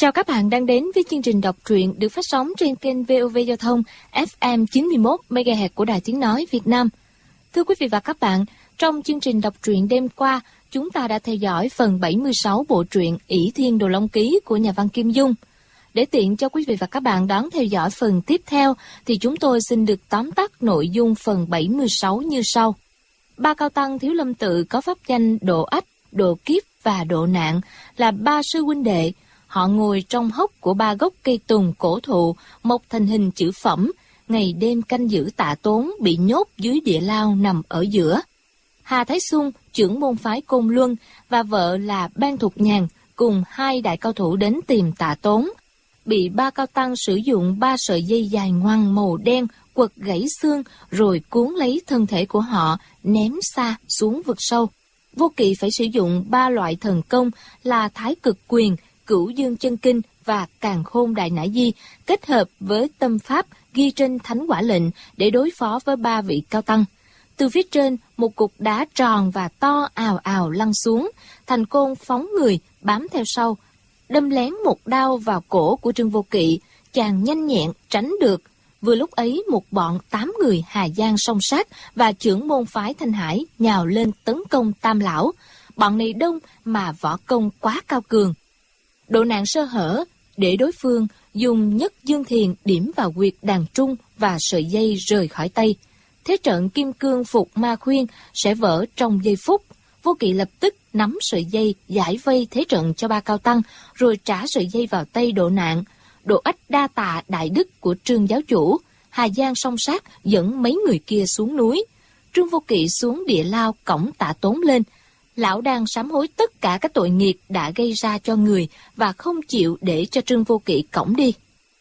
Chào các bạn đang đến với chương trình đọc truyện được phát sóng trên kênh VOV Giao thông FM 91 MHz của Đài Tiếng nói Việt Nam. Thưa quý vị và các bạn, trong chương trình đọc truyện đêm qua, chúng ta đã theo dõi phần 76 bộ truyện Ỷ Thiên Đồ Long Ký của nhà văn Kim Dung. Để tiện cho quý vị và các bạn đón theo dõi phần tiếp theo, thì chúng tôi xin được tóm tắt nội dung phần 76 như sau. Ba cao tăng Thiếu Lâm Tự có pháp danh Độ Ách, Độ Kiếp và Độ Nạn là ba sư huynh đệ. Họ ngồi trong hốc của ba gốc cây tùng cổ thụ, mọc thành hình chữ phẩm, ngày đêm canh giữ Tạ Tốn bị nhốt dưới địa lao nằm ở giữa. Hà Thái Xuân, trưởng môn phái Côn Luân, và vợ là Ban Thục Nhàn, cùng hai đại cao thủ đến tìm Tạ Tốn. Bị ba cao tăng sử dụng 3 sợi dây dài ngoằng màu đen quật gãy xương, rồi cuốn lấy thân thể của họ, ném xa xuống vực sâu. Vô Kỵ phải sử dụng 3 loại thần công là Thái Cực Quyền, Cửu Dương Chân Kinh và Càn Khôn Đại Nã Di, kết hợp với tâm pháp ghi trên Thánh Quả Lệnh để đối phó với 3 vị cao tăng. Từ phía trên, một cục đá tròn và to ào ào lăn xuống, Thành Côn phóng người bám theo sau, đâm lén một đao vào cổ của Trương Vô Kỵ. Chàng nhanh nhẹn tránh được. Vừa lúc ấy, một bọn 8 người Hà Giang song sát và trưởng môn phái Thanh Hải nhào lên tấn công Tam Lão. Bọn này đông mà võ công quá cao cường. Độ Nạn sơ hở để đối phương dùng Nhất Dương Thiền điểm vào huyệt đàn trung và sợi dây rời khỏi tay. Thế trận kim cương phục ma khuyên sẽ vỡ trong giây phút. Vô Kỵ lập tức nắm sợi dây giải vây thế trận cho ba cao tăng, rồi trả sợi dây vào tay Độ Nạn. Độ Ách đa tạ đại đức của Trương giáo chủ. Hà Giang song sát dẫn mấy người kia xuống núi. Trương Vô Kỵ xuống địa lao cõng Tạ Tốn lên. Lão đang sám hối tất cả các tội nghiệp đã gây ra cho người và không chịu để cho Trương Vô Kỵ cõng đi.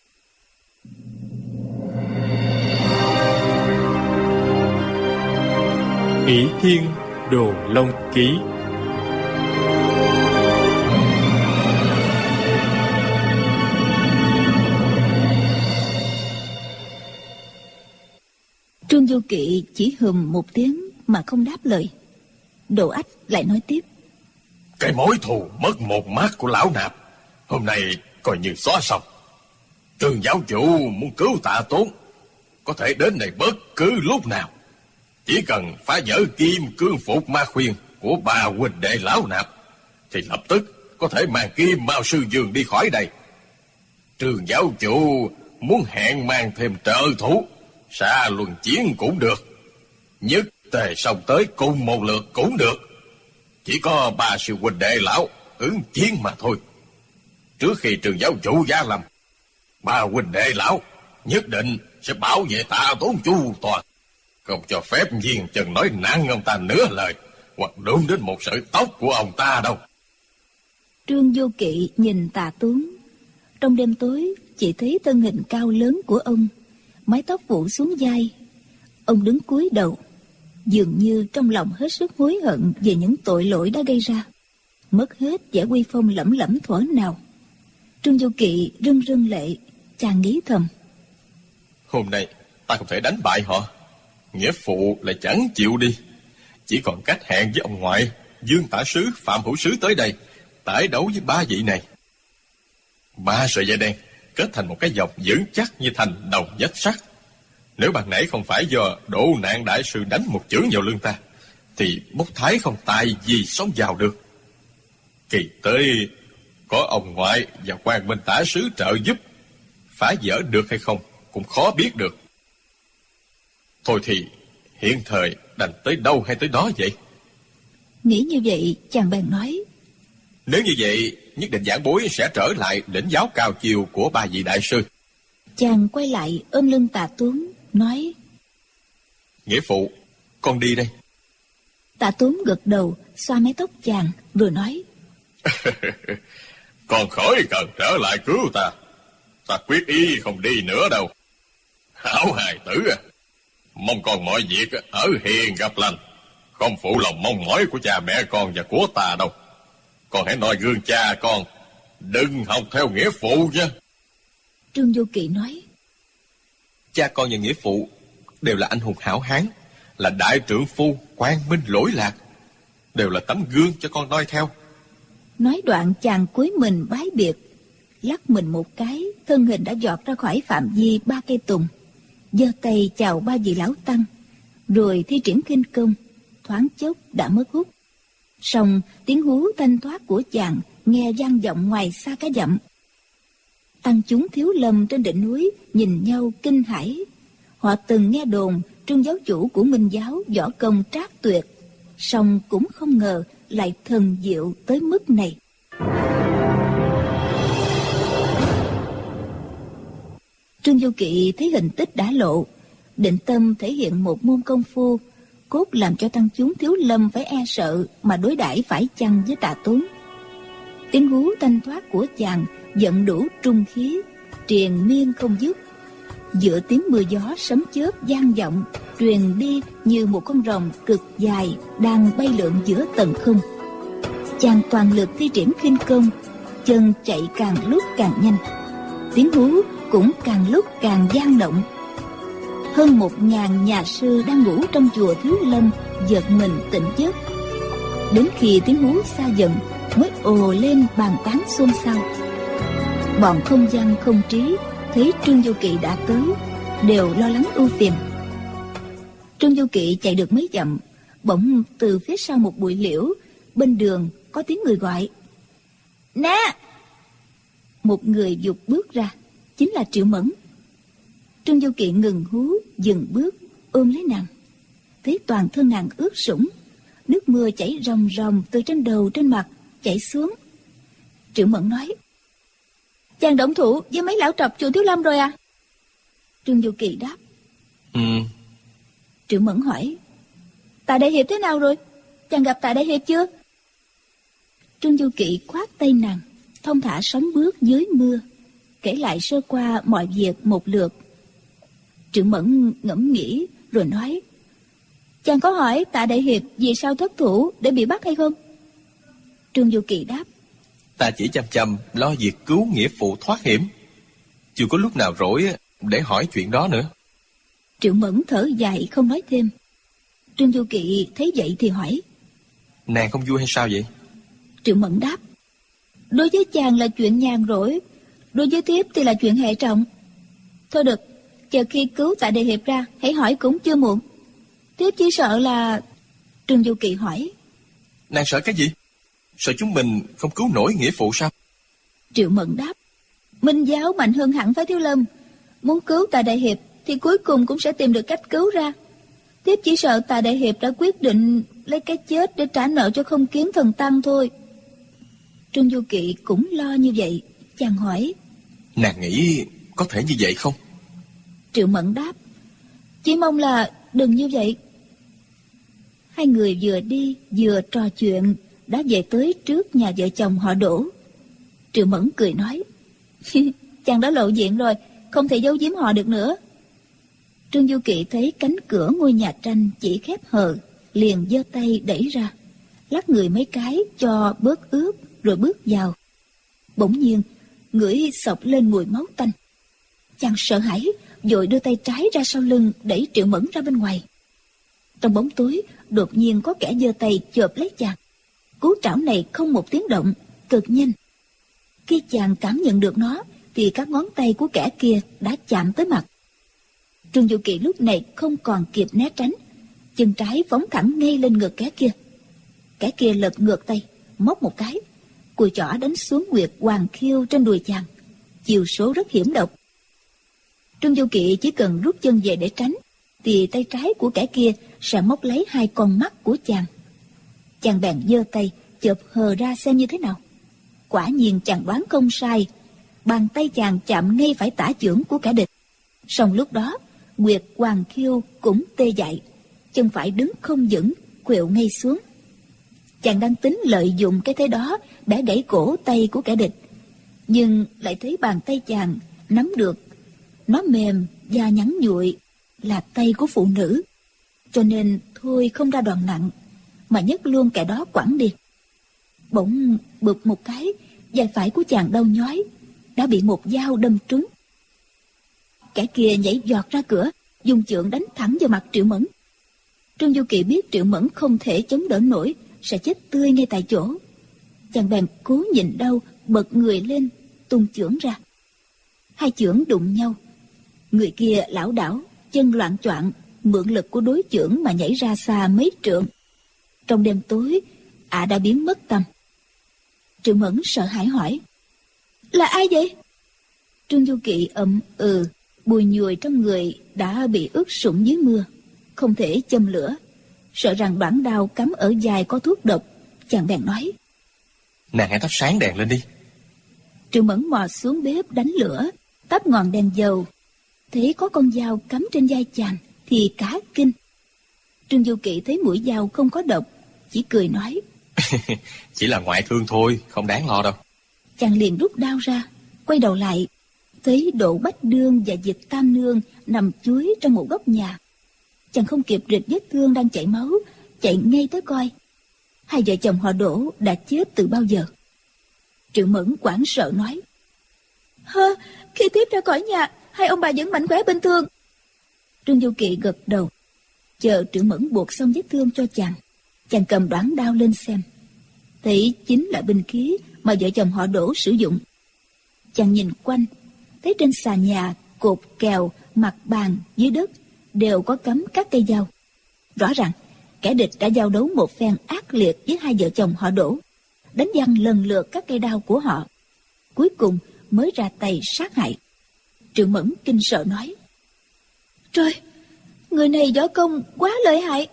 Ỷ Thiên Đồ Long Ký. Trương Vô Kỵ chỉ hừm một tiếng mà không đáp lời. Độ Ách lại nói tiếp: Cái mối thù mất một mắt của lão nạp hôm nay coi như xóa xong. Trương giáo chủ muốn cứu Tạ Tốn, có thể đến đây bất cứ lúc nào. Chỉ cần phá vỡ kim cương phục ma khuyên của ba huynh đệ lão nạp, thì lập tức có thể mang Kim Mao Sư Dương đi khỏi đây. Trương giáo chủ muốn hẹn mang thêm trợ thủ, xa luân chiến cũng được, nhất tề xong tới cùng một lượt cũng được. Chỉ có ba sư huynh đệ lão ứng chiến mà thôi. Trước khi Trương giáo chủ giá lâm, ba huynh đệ lão nhất định sẽ bảo vệ Tạ Tốn chu toàn, không cho phép viên chân nói nặng ông ta nửa lời, hoặc đụng đến một sợi tóc của ông ta đâu. Trương Vô Kỵ nhìn Tạ Tốn. Trong đêm tối chỉ thấy thân hình cao lớn của ông, mái tóc phủ xuống vai. Ông đứng cúi đầu, dường như trong lòng hết sức hối hận về những tội lỗi đã gây ra, mất hết vẻ uy phong lẫm lẫm thuở nào. Trương Vô Kỵ rưng rưng lệ, chàng nghĩ thầm: Hôm nay ta không thể đánh bại họ, nghĩa phụ lại chẳng chịu đi, chỉ còn cách hẹn với ông ngoại Dương Tả Sứ, Phạm Hữu Sứ tới đây tái đấu với ba vị này. 3 sợi dây đen kết thành một cái vòng vững chắc như thành đồng vách sắt. Nếu ban nãy không phải do Độ Nạn đại sư đánh một chưởng vào lưng ta, thì Bốc Thái không tài gì sống vào được. Kỳ tới có ông ngoại và Quang Minh Tả Sứ trợ giúp, phá vỡ được hay không cũng khó biết được. Thôi thì hiện thời đành tới đâu hay tới đó vậy. Nghĩ như vậy, chàng bèn nói: Nếu như vậy, nhất định giảng bối sẽ trở lại lĩnh giáo cao chiều của ba vị đại sư. Chàng quay lại ôm lưng Tạ Tốn, nói: Nghĩa phụ, con đi đây. Tạ Tốn gật đầu, xoa mái tóc chàng, vừa nói: Con khỏi cần trở lại cứu ta. Ta quyết ý không đi nữa đâu. Hảo hài tử à, mong con mọi việc ở hiền gặp lành, không phụ lòng mong mỏi của cha mẹ con và của ta đâu. Con hãy noi gương cha con, đừng học theo nghĩa phụ nha. Trương Vô Kỵ nói: Cha con và nghĩa phụ đều là anh hùng hảo hán, là đại trượng phu quang minh lỗi lạc, đều là tấm gương cho con noi theo. Nói đoạn chàng cúi mình bái biệt. lắc mình một cái, thân hình đã giọt ra khỏi phạm vi 3 cây tùng, giơ tay chào 3 vị lão tăng, rồi thi triển khinh công, thoáng chốc đã mất hút. Song tiếng hú thanh thoát của chàng nghe vang vọng ngoài xa cả dặm. Tăng chúng Thiếu Lâm trên đỉnh núi nhìn nhau kinh hãi. Họ từng nghe đồn Trương giáo chủ của Minh giáo võ công trác tuyệt, song cũng không ngờ lại thần diệu tới mức này. Trương Du Kỵ thấy hình tích đã lộ, định tâm thể hiện một môn công phu, cốt làm cho tăng chúng Thiếu Lâm phải e sợ mà đối đãi phải chăng với Tạ Tốn. Tiếng hú thanh thoát của chàng vận đủ trung khí, triền miên không dứt. Giữa tiếng mưa gió sấm chớp vang vọng, truyền đi như một con rồng cực dài đang bay lượn giữa tầng không. Chàng toàn lực thi triển khinh công, chân chạy càng lúc càng nhanh, tiếng hú cũng càng lúc càng vang động. Hơn 1000 nhà sư đang ngủ trong chùa Thiếu Lâm giật mình tỉnh giấc. Đến khi tiếng hú xa dần mới ồ lên bàn tán xôn xao. Bọn không văn không trí thấy Trương Du Kỵ đã tới, đều lo lắng ưu phiền. Trương Du Kỵ chạy được mấy dặm, bỗng từ phía sau một bụi liễu bên đường có tiếng người gọi: "Nè!" Một người vụt bước ra, chính là Triệu Mẫn. Trương Du Kỵ ngừng hú, dừng bước, ôm lấy nàng. Thấy toàn thân nàng ướt sũng, nước mưa chảy ròng ròng từ trên đầu trên mặt chảy xuống. Triệu Mẫn nói: "Chàng động thủ với mấy lão trọc chùa Thiếu Lâm rồi à?" Trương Du Kỵ đáp: Triệu Mẫn hỏi: "Tạ Đại Hiệp thế nào rồi? Chàng gặp Tạ Đại Hiệp chưa?" Trương Du Kỵ khoát tay nàng, thong thả sóng bước dưới mưa, kể lại sơ qua mọi việc một lượt. Triệu Mẫn ngẫm nghĩ rồi nói: "Chàng có hỏi Tạ Đại Hiệp vì sao thất thủ để bị bắt hay không?" Trương Du Kỵ đáp: "Ta chỉ chăm chăm lo việc cứu nghĩa phụ thoát hiểm, chưa có lúc nào rỗi để hỏi chuyện đó nữa." Triệu Mẫn thở dài không nói thêm. Trương Du Kỵ thấy vậy thì hỏi: "Nàng không vui hay sao vậy?" Triệu Mẫn đáp: "Đối với chàng là chuyện nhàn rỗi, đối với thiếp thì là chuyện hệ trọng. Thôi được, chờ khi cứu Tạ Đại Hiệp ra hãy hỏi cũng chưa muộn. Thiếp chỉ sợ là..." Trương Du Kỵ hỏi: "Nàng sợ cái gì? Sợ chúng mình không cứu nổi nghĩa phụ sao?" Triệu Mẫn đáp: "Minh giáo mạnh hơn hẳn phái Thiếu Lâm, muốn cứu Tạ Đại Hiệp thì cuối cùng cũng sẽ tìm được cách cứu ra. Thiếp chỉ sợ Tạ Đại Hiệp đã quyết định lấy cái chết để trả nợ cho Không Kiếm Thần Tăng thôi." Trương Du Kỵ cũng lo như vậy, chàng hỏi: "Nàng nghĩ có thể như vậy không?" Triệu Mẫn đáp: "Chỉ mong là đừng như vậy." Hai người vừa đi vừa trò chuyện đã về tới trước nhà vợ chồng họ Đỗ. Triệu Mẫn cười nói: "Chàng đã lộ diện rồi, không thể giấu giếm họ được nữa." Trương Du Kỵ thấy cánh cửa ngôi nhà tranh chỉ khép hờ, liền giơ tay đẩy ra, lắc người mấy cái cho bớt ướt rồi bước vào. Bỗng nhiên ngửi xộc lên mùi máu tanh. Chàng sợ hãi, vội đưa tay trái ra sau lưng đẩy Triệu Mẫn ra bên ngoài. Trong bóng tối đột nhiên có kẻ giơ tay chộp lấy chàng. Cú trảo này không một tiếng động, cực nhanh. Khi chàng cảm nhận được nó thì các ngón tay của kẻ kia đã chạm tới mặt. Trương Du Kỵ lúc này không còn kịp né tránh, chân trái phóng thẳng ngay lên ngực kẻ kia. Kẻ kia lật ngược tay, móc một cái, cùi chỏ đánh xuống huyệt hoàng khiêu trên đùi chàng. Chiều số rất hiểm độc. Trương Du Kỵ chỉ cần rút chân về để tránh, thì tay trái của kẻ kia sẽ móc lấy 2 con mắt của chàng. Chàng bèn giơ tay chộp hờ ra xem như thế nào. Quả nhiên chàng đoán không sai, bàn tay chàng chạm ngay phải tả chưởng của kẻ địch. Song lúc đó huyệt hoàng khiêu cũng tê dại, chân phải đứng không vững, khuỵu ngay xuống. Chàng đang tính lợi dụng cái thế đó bẻ gãy cổ tay của kẻ địch, nhưng lại thấy bàn tay chàng nắm được, nó mềm da nhắn nhụi, là tay của phụ nữ, cho nên thôi không ra đòn nặng mà nhấc luôn kẻ đó quẳng đi. Bỗng bụp một cái, vai phải của chàng đau nhói, đã bị một dao đâm trúng. Kẻ kia nhảy giọt ra cửa, dùng chưởng đánh thẳng vào mặt Triệu Mẫn. Trương Du Kỵ biết Triệu Mẫn không thể chống đỡ nổi, sẽ chết tươi ngay tại chỗ. Chàng bèn cố nhịn đau, bật người lên, tung chưởng ra. Hai chưởng đụng nhau, người kia lảo đảo, chân loạng choạng, mượn lực của đối chưởng mà nhảy ra xa mấy trượng. Trong đêm tối, ả đã biến mất tăm. Triệu Mẫn sợ hãi hỏi: là ai vậy? Trương Du Kỵ bùi nhùi trong người đã bị ướt sũng dưới mưa, không thể châm lửa. Sợ rằng đoạn đao cắm ở vai có thuốc độc, chàng bèn nói: nàng hãy thắp sáng đèn lên đi. Triệu Mẫn mò xuống bếp đánh lửa, tắp ngọn đèn dầu, thấy có con dao cắm trên vai chàng thì cả kinh. Trương Du Kỵ thấy mũi dao không có độc, chỉ cười nói: chỉ là ngoại thương thôi, không đáng lo đâu. Chàng liền rút đao ra, quay đầu lại, thấy Đỗ Bách Đương và Dịch Tam Nương nằm chuối trong một góc nhà. Chàng không kịp rịch vết thương đang chảy máu, chạy ngay tới coi. Hai vợ chồng họ Đỗ đã chết từ bao giờ. Triệu Mẫn hoảng sợ nói: khi tiếp ra khỏi nhà, hai ông bà vẫn mạnh khỏe bình thường. Trương Du Kỵ gật đầu. Chờ Triệu Mẫn buộc xong vết thương cho chàng, chàng cầm đoản đao lên xem, thấy chính là binh khí mà vợ chồng họ Đỗ sử dụng. Chàng nhìn quanh, thấy trên xà nhà, cột kèo, mặt bàn, dưới đất đều có cắm các cây dao. Rõ ràng kẻ địch đã giao đấu một phen ác liệt với hai vợ chồng họ Đỗ, đánh văng lần lượt các cây đao của họ, cuối cùng mới ra tay sát hại. Triệu Mẫn kinh sợ nói: trời, người này võ công quá lợi hại.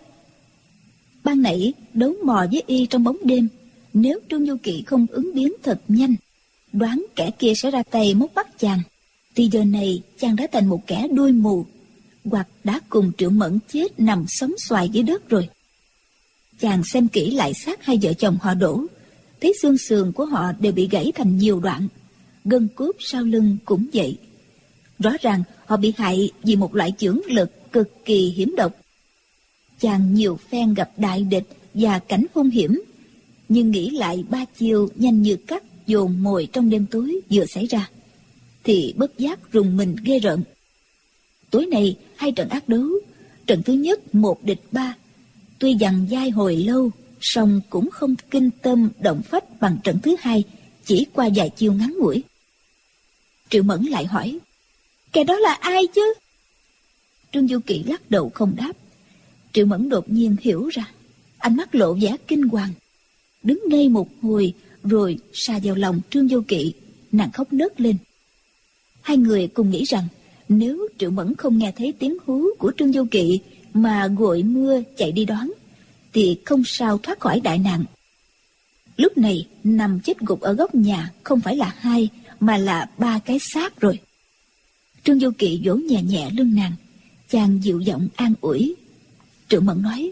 Ban nãy đấu mò với y trong bóng đêm, nếu Trương Du Kỵ không ứng biến thật nhanh, đoán kẻ kia sẽ ra tay móc bắt chàng, thì giờ này chàng đã thành một kẻ đuôi mù, hoặc đã cùng Triệu Mẫn chết nằm sóng xoài dưới đất rồi. Chàng xem kỹ lại xác hai vợ chồng họ Đỗ, thấy xương sườn của họ đều bị gãy thành nhiều đoạn, gân cốt sau lưng cũng vậy. Rõ ràng họ bị hại vì một loại chưởng lực cực kỳ hiểm độc. Chàng nhiều phen gặp đại địch và cảnh hung hiểm, nhưng nghĩ lại ba chiêu nhanh như cắt dồn mồi trong đêm tối vừa xảy ra, thì bất giác rùng mình ghê rợn. Tối nay hai trận ác đấu, trận thứ nhất 1 địch 3, tuy dằn dai hồi lâu, song cũng không kinh tâm động phách bằng trận thứ hai, chỉ qua vài chiêu ngắn ngủi. Triệu Mẫn lại hỏi: kẻ đó là ai chứ? Trương Du Kỵ lắc đầu không đáp. Triệu Mẫn đột nhiên hiểu ra, ánh mắt lộ vẻ kinh hoàng, đứng ngây một hồi rồi sa vào lòng Trương Du Kỵ, nàng khóc nấc lên. Hai người cùng nghĩ rằng nếu Triệu Mẫn không nghe thấy tiếng hú của Trương Du Kỵ mà gội mưa chạy đi đón, thì không sao thoát khỏi đại nạn. Lúc này nằm chết gục ở góc nhà không phải là hai mà là 3 cái xác rồi. Trương Du Kỵ vỗ nhẹ nhẹ lưng nàng, chàng dịu giọng an ủi. Triệu Mẫn nói: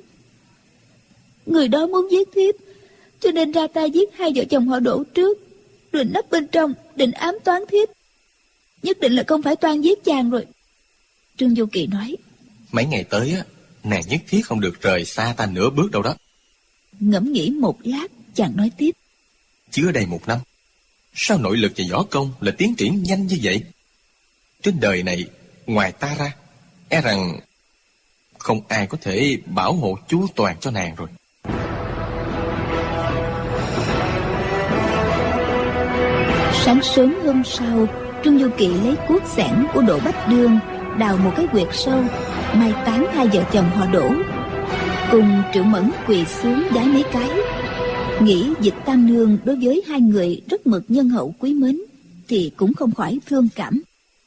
người đó muốn giết thiếp, cho nên ra tay giết hai vợ chồng họ Đỗ trước, rồi nấp bên trong định ám toán thiếp. Nhất định là không phải toan giết chàng rồi. Trương Du Kỵ nói: mấy ngày tới á, nàng nhất thiết không được rời xa ta nửa bước đâu đó. Ngẫm nghĩ một lát, chàng nói tiếp: chưa đầy 1 năm, sao nội lực và võ công là tiến triển nhanh như vậy? Trên đời này ngoài ta ra, e rằng không ai có thể bảo hộ chu toàn cho nàng rồi. Sáng sớm hôm sau, Trương Du Kỵ lấy cuốc xẻng của Đỗ Bách Đương đào một cái huyệt sâu, mai táng hai vợ chồng họ Đỗ, cùng Triệu Mẫn quỳ xuống vái mấy cái. Nghĩ Dịch Tam Nương đối với hai người rất mực nhân hậu quý mến, thì cũng không khỏi thương cảm.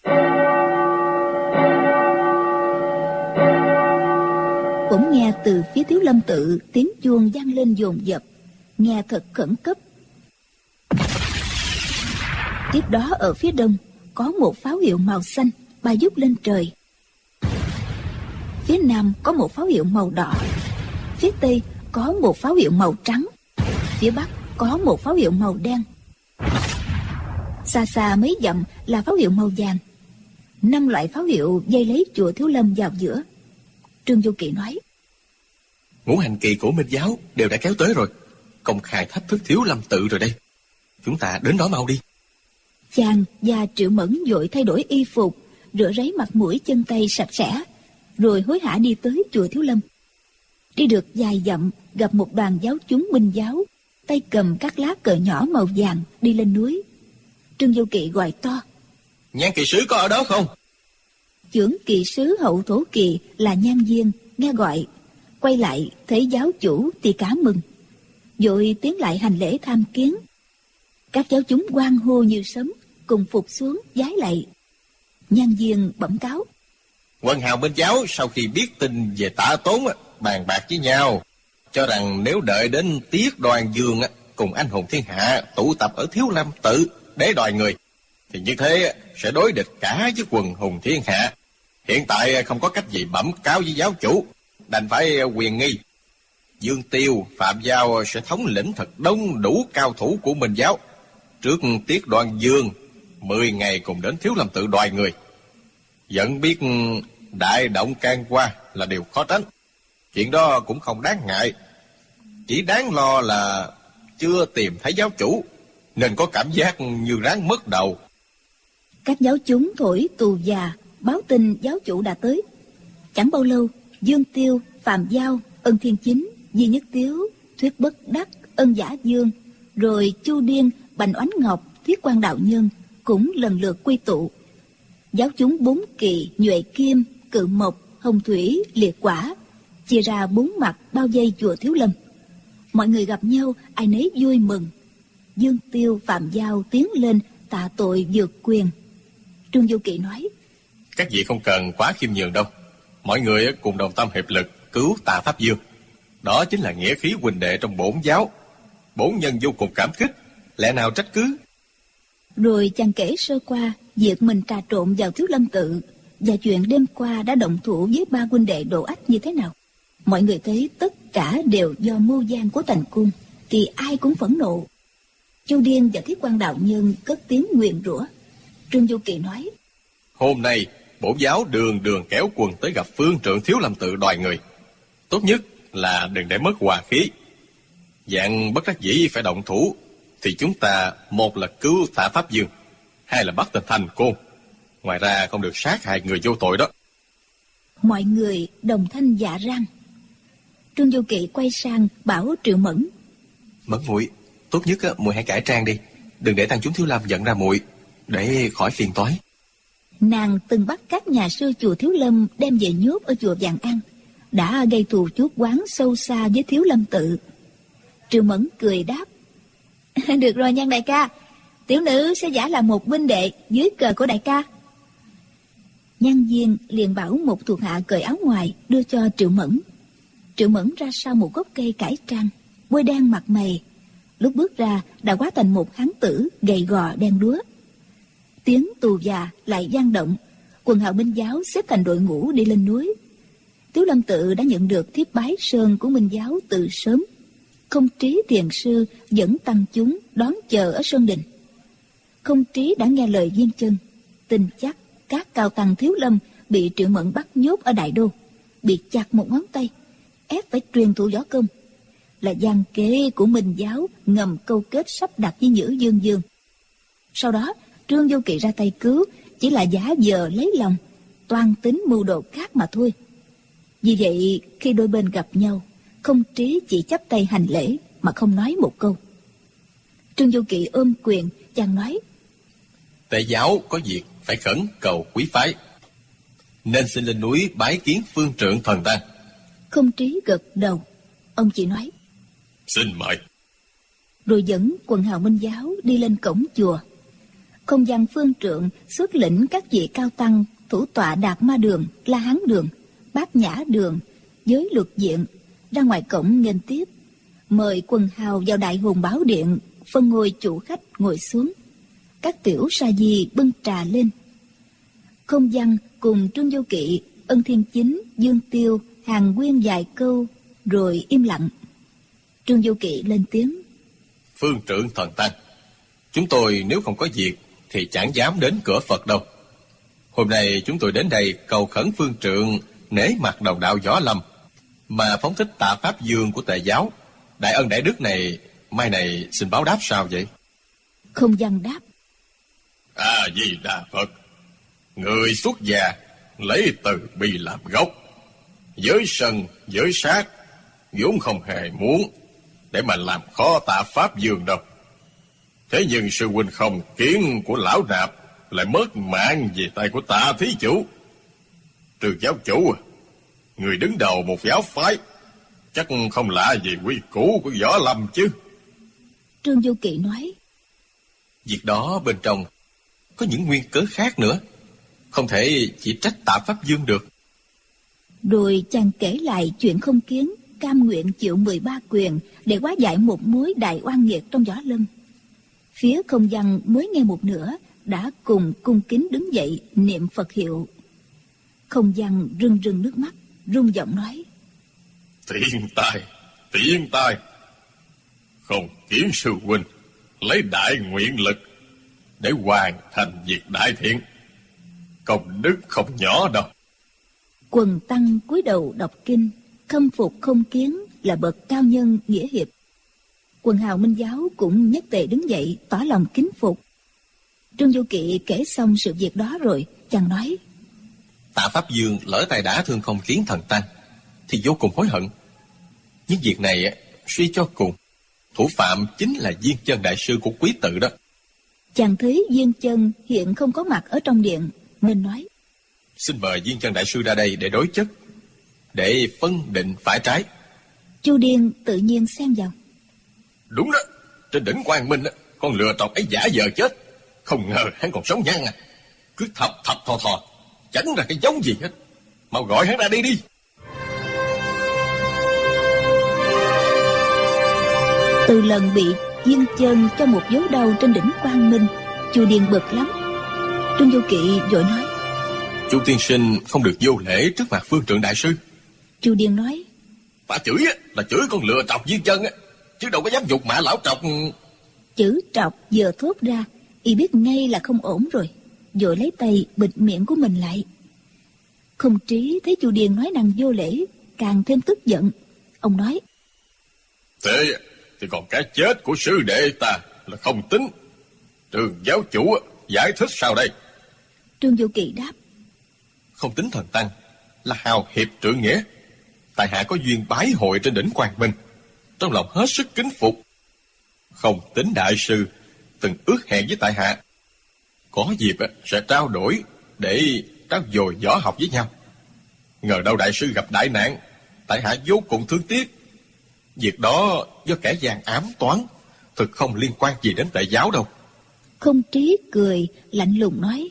Bỗng nghe từ phía Thiếu Lâm tự tiếng chuông vang lên dồn dập, nghe thật khẩn cấp. Tiếp đó ở phía đông có một pháo hiệu màu xanh bay vút lên trời. Phía nam có một pháo hiệu màu đỏ, phía tây có một pháo hiệu màu trắng, phía bắc có một pháo hiệu màu đen. Xa xa mấy dặm là pháo hiệu màu vàng. 5 loại pháo hiệu dây lấy chùa Thiếu Lâm vào giữa. Trương Du Kỵ nói: Ngũ hành kỳ của Minh giáo đều đã kéo tới rồi, công khai thách thức Thiếu Lâm tự rồi đây. Chúng ta đến đó mau đi. Chàng và Triệu Mẫn vội thay đổi y phục, rửa ráy mặt mũi chân tay sạch sẽ, rồi hối hả đi tới chùa Thiếu Lâm. Đi được vài dặm, gặp một đoàn giáo chúng Minh giáo, tay cầm các lá cờ nhỏ màu vàng đi lên núi. Trương Vô Kỵ gọi to: Nhan kỳ sứ có ở đó không? Chưởng kỳ sứ Hậu Thổ Kỳ là Nhan Diên nghe gọi, quay lại thấy giáo chủ thì cả mừng, vội tiến lại hành lễ tham kiến. Các giáo chúng hoan hô như sấm, cùng phục xuống vái lạy. Nhan Diên bẩm cáo: Quần hào bên giáo sau khi biết tin về Tạ Tốn bàn bạc với nhau, cho rằng nếu đợi đến Tiết Đoan Dương cùng anh hùng thiên hạ tụ tập ở Thiếu Lâm Tự để đòi người, thì như thế sẽ đối địch cả với quần hùng thiên hạ. Hiện tại không có cách gì bẩm cáo với giáo chủ, đành phải quyền nghi. Dương Tiêu, Phạm Giao sẽ thống lĩnh thật đông đủ cao thủ của Minh giáo. Trước Tiết Đoan Dương 10 ngày cùng đến Thiếu Lâm Tự đòi người. Vẫn biết đại động can qua là điều khó tránh. Chuyện đó cũng không đáng ngại. Chỉ đáng lo là chưa tìm thấy giáo chủ, nên có cảm giác như ráng mất đầu. Các giáo chúng thổi tù già báo tin giáo chủ đã tới. Chẳng bao lâu, Dương Tiêu, Phạm Giao, Ân Thiên Chính, Di Nhất Tiếu, Thuyết Bất Đắc, Ân Giả Dương, rồi Chu Điên, Bành Oánh Ngọc, Thiết Quan Đạo Nhân cũng lần lượt quy tụ. Giáo chúng Bốn Kỳ, Nhuệ Kim, Cự Mộc, Hồng Thủy, Liệt Quả chia ra 4 mặt bao vây chùa Thiếu Lâm. Mọi người gặp nhau, ai nấy vui mừng. Dương Tiêu, Phạm Giao tiến lên tạ tội vượt quyền. Trương Vô Kỵ nói: Các vị không cần quá khiêm nhường đâu. Mọi người cùng đồng tâm hiệp lực cứu Tạ Pháp Dương. Đó chính là nghĩa khí huynh đệ trong bổn giáo. Bổn nhân vô cùng cảm kích, lẽ nào trách cứ. Rồi chàng kể sơ qua việc mình trà trộn vào Thiếu Lâm Tự và chuyện đêm qua đã động thủ với 3 huynh đệ Độ Ách như thế nào. Mọi người thấy tất cả đều do mưu gian của Thành Cung, thì ai cũng phẫn nộ. Chu Điên và Thiết Quan Đạo Nhân cất tiếng nguyền rủa. Trương Vô Kỵ nói: Hôm nay bổn giáo đường đường kéo quân tới gặp phương trượng Thiếu Lâm Tự đòi người. Tốt nhất là đừng để mất hòa khí. Dạng bất đắc dĩ phải động thủ, thì chúng ta một là cứu Tạ Pháp Dương, hai là bắt tên Thành Côn. Ngoài ra không được sát hại người vô tội đó. Mọi người đồng thanh dạ răng. Trương Vô Kỵ quay sang bảo Triệu Mẫn: Mẫn muội, tốt nhất muội hãy cải trang đi, đừng để thằng chúng Thiếu Lâm giận ra muội, để khỏi phiền toái. Nàng từng bắt các nhà sư chùa Thiếu Lâm đem về nhốt ở chùa Vạn An, đã gây thù chuốc oán sâu xa với Thiếu Lâm Tự. Triệu Mẫn cười đáp: Được rồi Nhan đại ca, tiểu nữ sẽ giả là một huynh đệ dưới cờ của đại ca. Nhan Diên liền bảo một thuộc hạ cởi áo ngoài đưa cho Triệu Mẫn. Triệu Mẫn ra sau một gốc cây cải trang, bôi đen mặt mày. Lúc bước ra đã hóa thành một hán tử gầy gò đen đúa. Tiếng tù già lại vang động. Quần hào Minh giáo xếp thành đội ngũ đi lên núi. Thiếu Lâm Tự đã nhận được thiếp bái sơn của Minh giáo từ sớm. Không Trí thiền sư dẫn tăng chúng đón chờ ở sơn đình. Không Trí đã nghe lời Viên Chân, tin chắc các cao tăng Thiếu Lâm bị Triệu Mẫn bắt nhốt ở Đại Đô, bị chặt một ngón tay, ép phải truyền thụ võ công, là gian kế của Minh giáo ngầm câu kết sắp đặt với Nhữ Dương Dương. Sau đó Trương Vô Kỵ ra tay cứu chỉ là giả vờ lấy lòng, toan tính mưu đồ khác mà thôi. Vì vậy khi đôi bên gặp nhau, Không Trí chỉ chắp tay hành lễ mà không nói một câu. Trương Vô Kỵ ôm quyền, chàng nói: Tề giáo có việc phải khẩn cầu quý phái, nên xin lên núi bái kiến phương trượng thần tăng. Không Trí gật đầu. Ông chỉ nói: Xin mời. Rồi dẫn quần hào Minh giáo đi lên cổng chùa. Không gian phương trượng xuất lĩnh các vị cao tăng thủ tọa Đạt Ma Đường, La Hán Đường, Bát Nhã Đường, Giới Luật Diện ra ngoài cổng nghênh tiếp, mời quần hào vào Đại Hùng Bảo Điện phân ngôi chủ khách ngồi xuống. Các tiểu sa di bưng trà lên. Không Văn cùng Trương Vô Kỵ, Ân Thiên Chính, Dương Tiêu hàn huyên vài câu rồi im lặng. Trương Vô Kỵ lên tiếng: Phương trượng thần tăng, chúng tôi nếu không có việc thì chẳng dám đến cửa Phật đâu. Hôm nay chúng tôi đến đây cầu khẩn phương trượng nể mặt đồng đạo Võ Lâm, mà phóng thích Tạ Pháp Dương của Tề giáo. Đại ân đại đức này mai này xin báo đáp sao vậy? Không Văn đáp: A Di Đà Phật. Người xuất gia lấy từ bi làm gốc, giới sân giới sát vốn không hề muốn để mà làm khó Tạ Pháp Dương đâu. Thế nhưng sư huynh Không Kiến của lão nạp lại mất mạng về tay của Tạ thí chủ. Trừ giáo chủ, người đứng đầu một giáo phái, chắc không lạ gì quy củ của Võ Lâm chứ. Trương Du Kỵ nói: Việc đó bên trong có những nguyên cớ khác nữa, không thể chỉ trách Tạ Pháp Dương được. Rồi chàng kể lại chuyện Không Kiến cam nguyện chịu 13 quyền để hóa giải một mối đại oan nghiệt trong Võ Lâm. Phía Không Văn mới nghe một nửa đã cùng cung kính đứng dậy niệm Phật hiệu. Không Văn rưng rưng nước mắt, rung giọng nói: Tiện tài, Không Kiến sư huynh lấy đại nguyện lực để hoàn thành việc đại thiện, công đức không nhỏ đâu. Quần tăng cúi đầu đọc kinh, khâm phục Không Kiến là bậc cao nhân nghĩa hiệp. Quần hào Minh giáo cũng nhất tề đứng dậy tỏ lòng kính phục. Trương Du Kỵ kể xong sự việc đó rồi, chàng nói: Tạ Pháp Dương lỡ tay đã thương Không Kiến thần tăng thì vô cùng hối hận. Nhưng việc này suy cho cùng, thủ phạm chính là Viên Chân đại sư của quý tự đó. Chàng thấy Viên Chân hiện không có mặt ở trong điện, nên nói: Xin mời Viên Chân đại sư ra đây để đối chất, để phân định phải trái. Chu Điên tự nhiên xen vào: Đúng đó, trên đỉnh Quang Minh con lừa trọc ấy giả vờ chết, không ngờ hắn còn sống nhăn cứ thập thò chẳng ra cái giống gì hết. Mau gọi hắn ra đi đi. Từ lần bị Viên Chân cho một dấu đau trên đỉnh Quang Minh, Chu Điên bực lắm. Trương Du Kỵ vội nói: Chu tiên sinh không được vô lễ trước mặt Phương Trượng đại sư. Chu Điên nói: Ta chửi là chửi con lừa trọc Viên Chân chứ đâu có dám nhục mạ lão trọc. Chữ trọc vừa thốt ra, y biết ngay là không ổn rồi, vội lấy tay bịt miệng của mình lại. Không Trí thấy Chu Điên nói năng vô lễ, càng thêm tức giận. Ông nói: Thế thì còn cái chết của sư đệ ta là không tính. Trương giáo chủ giải thích sao đây? Trương Du Kỵ đáp: Không tính thần tăng là hào hiệp trượng nghĩa. Tại hạ có duyên bái hội trên đỉnh Quang Minh, trong lòng hết sức kính phục. Không tính đại sư từng ước hẹn với tại hạ, có dịp sẽ trao đổi để trao dồi võ học với nhau. Ngờ đâu đại sư gặp đại nạn, tại hạ vô cùng thương tiếc. Việc đó do kẻ gian ám toán, thực không liên quan gì đến Tệ giáo đâu. Không Trí cười lạnh lùng nói: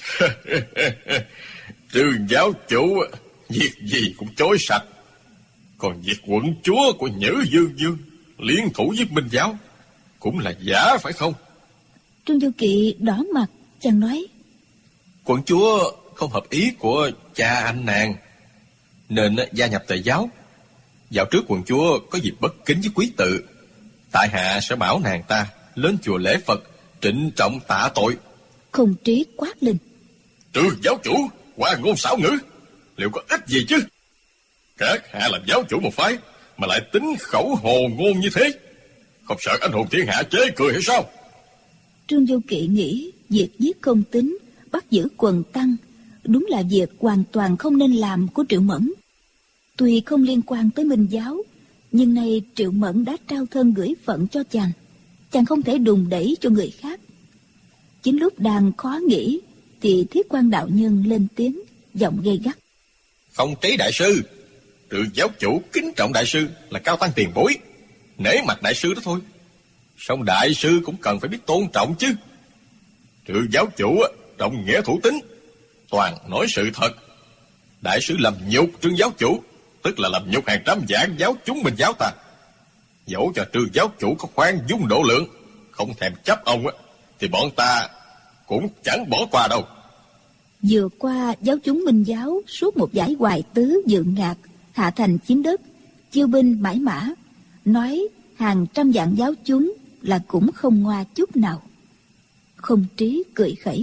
Trương giáo chủ việc gì cũng chối sạch. Còn việc quận chúa của Nhữ Dương liên thủ với Minh giáo cũng là giả phải không? Trương Du Kỵ đỏ mặt, chàng nói: Quận chúa không hợp ý của cha anh nàng, nên gia nhập Tề giáo. Dạo trước quận chúa có dịp bất kính với quý tự, tại hạ sẽ bảo nàng ta lên chùa lễ Phật, trịnh trọng tạ tội. Không Trí quát lên: Trương giáo chủ qua ngôn xảo ngữ, liệu có ích gì chứ? Các hạ làm giáo chủ một phái mà lại tính khẩu hồ ngôn như thế, không sợ anh hùng thiên hạ chế cười hay sao? Trương Du Kỵ nghĩ việc giết Không Tính, bắt giữ quần tăng đúng là việc hoàn toàn không nên làm của Triệu Mẫn. Tuy không liên quan tới Minh giáo, nhưng nay Triệu Mẫn đã trao thân gửi phận cho chàng không thể đùn đẩy cho người khác. Chính lúc đang khó nghĩ thì Thiết Quan đạo nhân lên tiếng, giọng gay gắt: Không Trí đại sư, Trương giáo chủ kính trọng đại sư là cao tăng tiền bối, nể mặt đại sư đó thôi. Song đại sư cũng cần phải biết tôn trọng chứ. Trương giáo chủ trọng nghĩa thủ tín, toàn nói sự thật. Đại sư làm nhục Trương giáo chủ, tức là làm nhục hàng trăm vạn giáo chúng Minh giáo ta. Dẫu cho Trương giáo chủ có khoan dung độ lượng, không thèm chấp ông thì bọn ta cũng chẳng bỏ qua đâu. Vừa qua giáo chúng Minh giáo suốt một dải hoài tứ dựng ngạc, hạ thành chiếm đất, chiêu binh mãi mã, nói hàng trăm vạn giáo chúng là cũng không ngoa chút nào. Không Trí cười khẩy: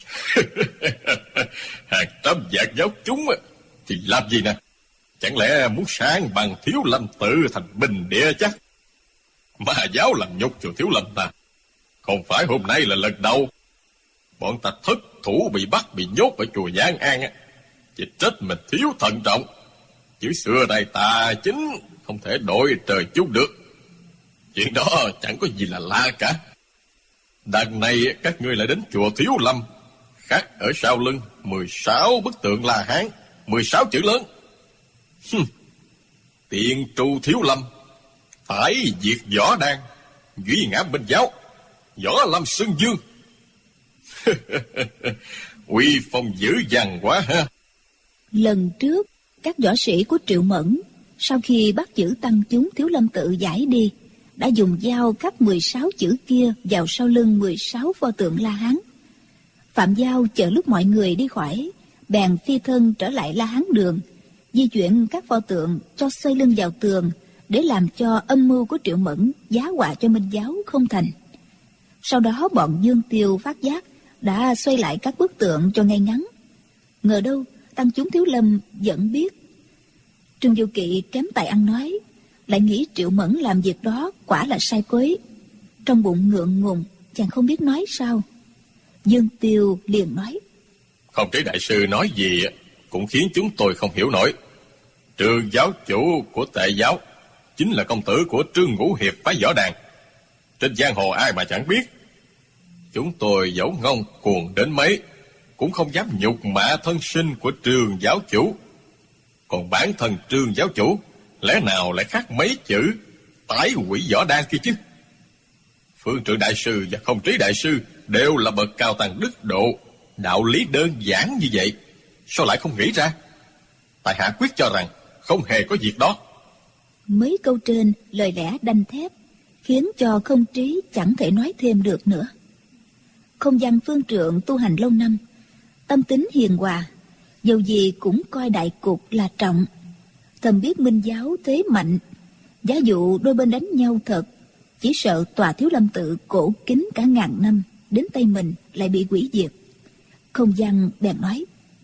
Hàng trăm vạn giáo chúng thì làm gì nè? Chẳng lẽ muốn sang bằng Thiếu Lâm tự thành bình địa chắc? Mà giáo làm nhục chùa Thiếu Lâm ta, không phải hôm nay là lần đầu. Bọn ta thất thủ bị bắt bị nhốt ở chùa Giang An, chỉ trách mình thiếu thận trọng. Chữ xưa đây ta chính không thể đổi trời chung được. Chuyện đó chẳng có gì là lạ cả. Đằng này các ngươi lại đến chùa Thiếu Lâm, khắc ở sau lưng 16 bức tượng La Hán, 16 chữ lớn. Tiền tru Thiếu Lâm, tải diệt Võ Đan, duy ngã Minh Giáo, Võ Lâm xưng Dương. Uy phong dữ dằn quá ha. Lần trước, các võ sĩ của Triệu Mẫn sau khi bắt giữ tăng chúng Thiếu Lâm tự giải đi, đã dùng dao cắt 16 chữ kia vào sau lưng 16 pho tượng La Hán. Phạm Giao chờ lúc mọi người đi khỏi, bèn phi thân trở lại La Hán đường, di chuyển các pho tượng cho xoay lưng vào tường, để làm cho âm mưu của Triệu Mẫn giá họa cho Minh Giáo không thành. Sau đó bọn Dương Tiêu phát giác, đã xoay lại các bức tượng cho ngay ngắn. Ngờ đâu tăng chúng Thiếu Lâm vẫn biết. Trương Du Kỵ kém tài ăn nói, lại nghĩ Triệu Mẫn làm việc đó quả là sai quấy. Trong bụng ngượng ngùng, chàng không biết nói sao. Dương Tiêu liền nói: Không Trí đại sư nói gì cũng khiến chúng tôi không hiểu nổi. Trường giáo chủ của Tệ giáo chính là công tử của Trương Ngũ Hiệp phái Võ Đàn. Trên giang hồ ai mà chẳng biết. Chúng tôi dẫu ngông cuồng đến mấy cũng không dám nhục mạ thân sinh của Trường giáo chủ. Còn bản thân Trương giáo chủ lẽ nào lại khắc mấy chữ tái hủy Võ Đan kia chứ? Phương Trượng đại sư và Không Trí đại sư đều là bậc cao tăng đức độ, đạo lý đơn giản như vậy, sao lại không nghĩ ra? Tại hạ quyết cho rằng không hề có việc đó. Mấy câu trên lời lẽ đanh thép, khiến cho Không Trí chẳng thể nói thêm được nữa. Không gian Phương Trượng tu hành lâu năm, tâm tính hiền hòa, dầu gì cũng coi đại cục là trọng. Thầm biết Minh Giáo thế mạnh, giả dụ đôi bên đánh nhau thật, chỉ sợ tòa Thiếu Lâm tự cổ kính cả ngàn năm đến tay mình lại bị hủy diệt. Không gian bèn nói: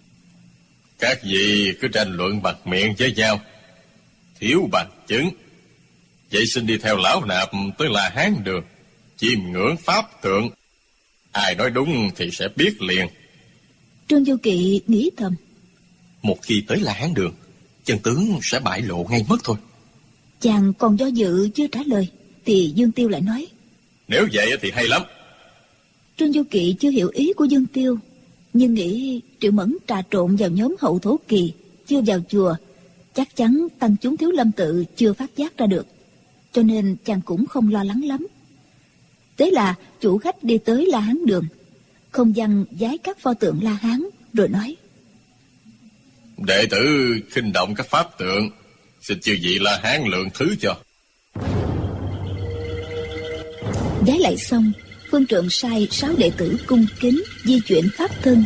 Các vị cứ tranh luận bằng miệng với nhau, thiếu bằng chứng. Vậy xin đi theo lão nạp tới La Hán đường, chiêm ngưỡng pháp tượng. Ai nói đúng thì sẽ biết liền. Trương Du Kỵ nghĩ thầm: Một khi tới La Hán đường, chân tướng sẽ bại lộ ngay mất thôi. Chàng còn do dự chưa trả lời, thì Dương Tiêu lại nói: Nếu vậy thì hay lắm. Trương Du Kỵ chưa hiểu ý của Dương Tiêu, nhưng nghĩ Triệu Mẫn trà trộn vào nhóm hậu thổ kỳ, chưa vào chùa, chắc chắn tăng chúng Thiếu Lâm tự chưa phát giác ra được, cho nên chàng cũng không lo lắng lắm. Thế là chủ khách đi tới La Hán đường, Không Văn vái các pho tượng La Hán rồi nói: Đệ tử khinh động các pháp tượng, xin chư vị La Hán lượng thứ cho. Vái lại xong, Phương Trượng sai 6 đệ tử cung kính di chuyển pháp thân.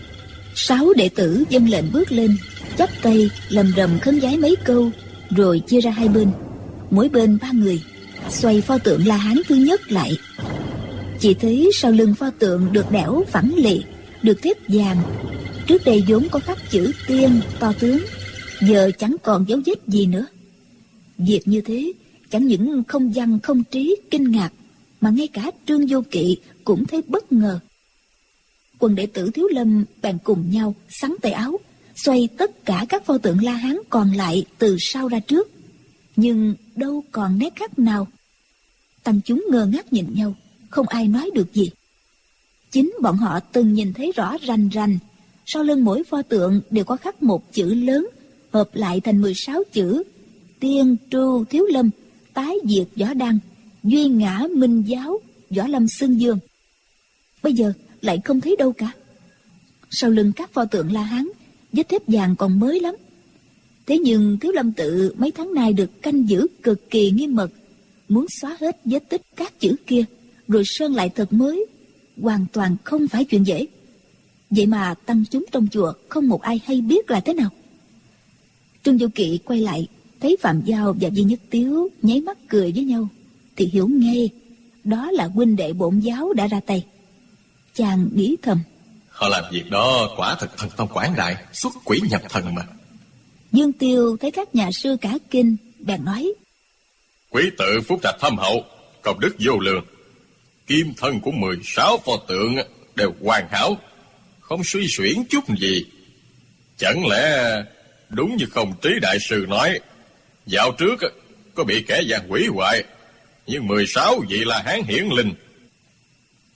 6 đệ tử dâng lệnh bước lên, chắp tay lầm rầm khấn vái mấy câu, rồi chia ra hai bên, mỗi bên 3 người, xoay pho tượng La Hán thứ nhất lại. Chỉ thấy sau lưng pho tượng được đẽo phẳng lì, được thép vàng. Trước đây vốn có khắc chữ Tiên to tướng, giờ chẳng còn dấu vết gì nữa. Việc như thế chẳng những Không Văn Không Trí kinh ngạc, mà ngay cả Trương Du Kỵ cũng thấy bất ngờ. Quần đệ tử Thiếu Lâm bèn cùng nhau xắn tay áo, xoay tất cả các pho tượng La Hán còn lại từ sau ra trước, nhưng đâu còn nét khắc nào. Tăng chúng ngơ ngác nhìn nhau, không ai nói được gì. Chính bọn họ từng nhìn thấy rõ rành rành, sau lưng mỗi pho tượng đều có khắc một chữ lớn, hợp lại thành 16 chữ: Tiên tru Thiếu Lâm, tái diệt Võ Đan, duy ngã Minh Giáo, Võ Lâm xưng Dương. Bây giờ lại không thấy đâu cả. Sau lưng các pho tượng La Hán, vết thép vàng còn mới lắm. Thế nhưng Thiếu Lâm tự mấy tháng nay được canh giữ cực kỳ nghiêm mật, muốn xóa hết vết tích các chữ kia rồi sơn lại thật mới, hoàn toàn không phải chuyện dễ. Vậy mà tăng chúng trong chùa không một ai hay biết là thế nào. Trương Du Kỵ quay lại, thấy Phạm Giao và Viên Nhất Tiếu nháy mắt cười với nhau, thì hiểu ngay đó là huynh đệ bổn giáo đã ra tay. Chàng nghĩ thầm: Họ làm việc đó quả thật thần thông quảng đại, xuất quỷ nhập thần mà. Dương Tiêu thấy các nhà sư cả kinh, bèn nói: Quý tự phúc trạch thâm hậu, công đức vô lượng. Kim thân của 16 pho tượng đều hoàn hảo, không suy xuyển chút gì. Chẳng lẽ đúng như Không Trí đại sư nói, dạo trước có bị kẻ gian hủy hoại, nhưng 16 vị La Hán hiển linh.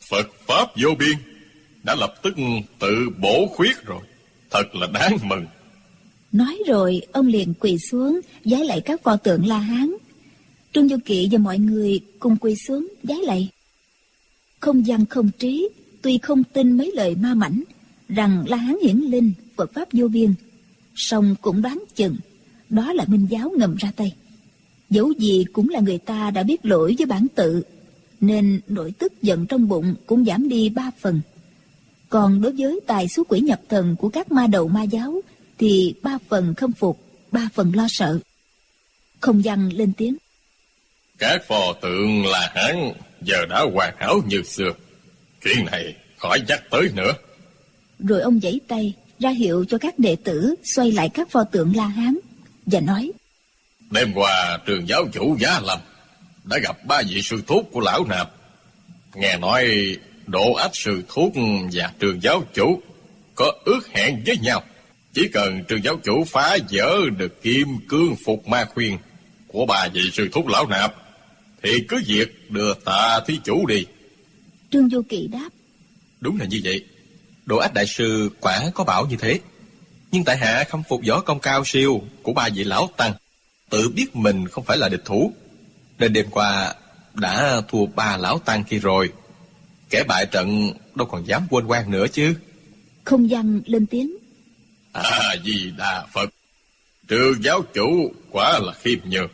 Phật pháp vô biên, đã lập tức tự bổ khuyết rồi, thật là đáng mừng. Nói rồi ông liền quỳ xuống vái lạy các pho tượng La Hán. Trương Vô Kỵ và mọi người cùng quỳ xuống vái lạy. Không văn không trí, tuy không tin mấy lời ma mãnh rằng La Hán hiển linh, Phật pháp vô biên, song cũng đoán chừng đó là Minh giáo ngầm ra tay. Dẫu gì cũng là người ta đã biết lỗi với bản tự, nên nỗi tức giận trong bụng cũng giảm đi 3 phần. Còn đối với tài xuất quỷ nhập thần của các ma đầu ma giáo thì 3 phần khâm phục, 3 phần lo sợ. Không văn lên tiếng: Các pho tượng La Hán giờ đã hoàn hảo như xưa, chuyện này khỏi nhắc tới nữa. Rồi ông giãy tay ra hiệu cho các đệ tử xoay lại các pho tượng La Hán và nói: Đêm qua trường giáo chủ Giá Lâm đã gặp 3 vị sư thúc của lão nạp. Nghe nói Độ Ách sư thúc và trường giáo chủ có ước hẹn với nhau. Chỉ cần trường giáo chủ phá vỡ được kim cương phục ma khuyên của 3 vị sư thúc lão nạp thì cứ việc đưa Tạ thí chủ đi. Trương Vô Kỵ đáp: Đúng là như vậy. Độ Ách đại sư quả có bảo như thế. Nhưng tại hạ khâm phục võ công cao siêu của 3 vị lão tăng, tự biết mình không phải là địch thủ, nên đêm qua đã thua 3 lão tăng kia rồi. Kẻ bại trận đâu còn dám quên quan nữa chứ. Không văn lên tiếng: Di Đà Phật, trường giáo chủ quả là khiêm nhường.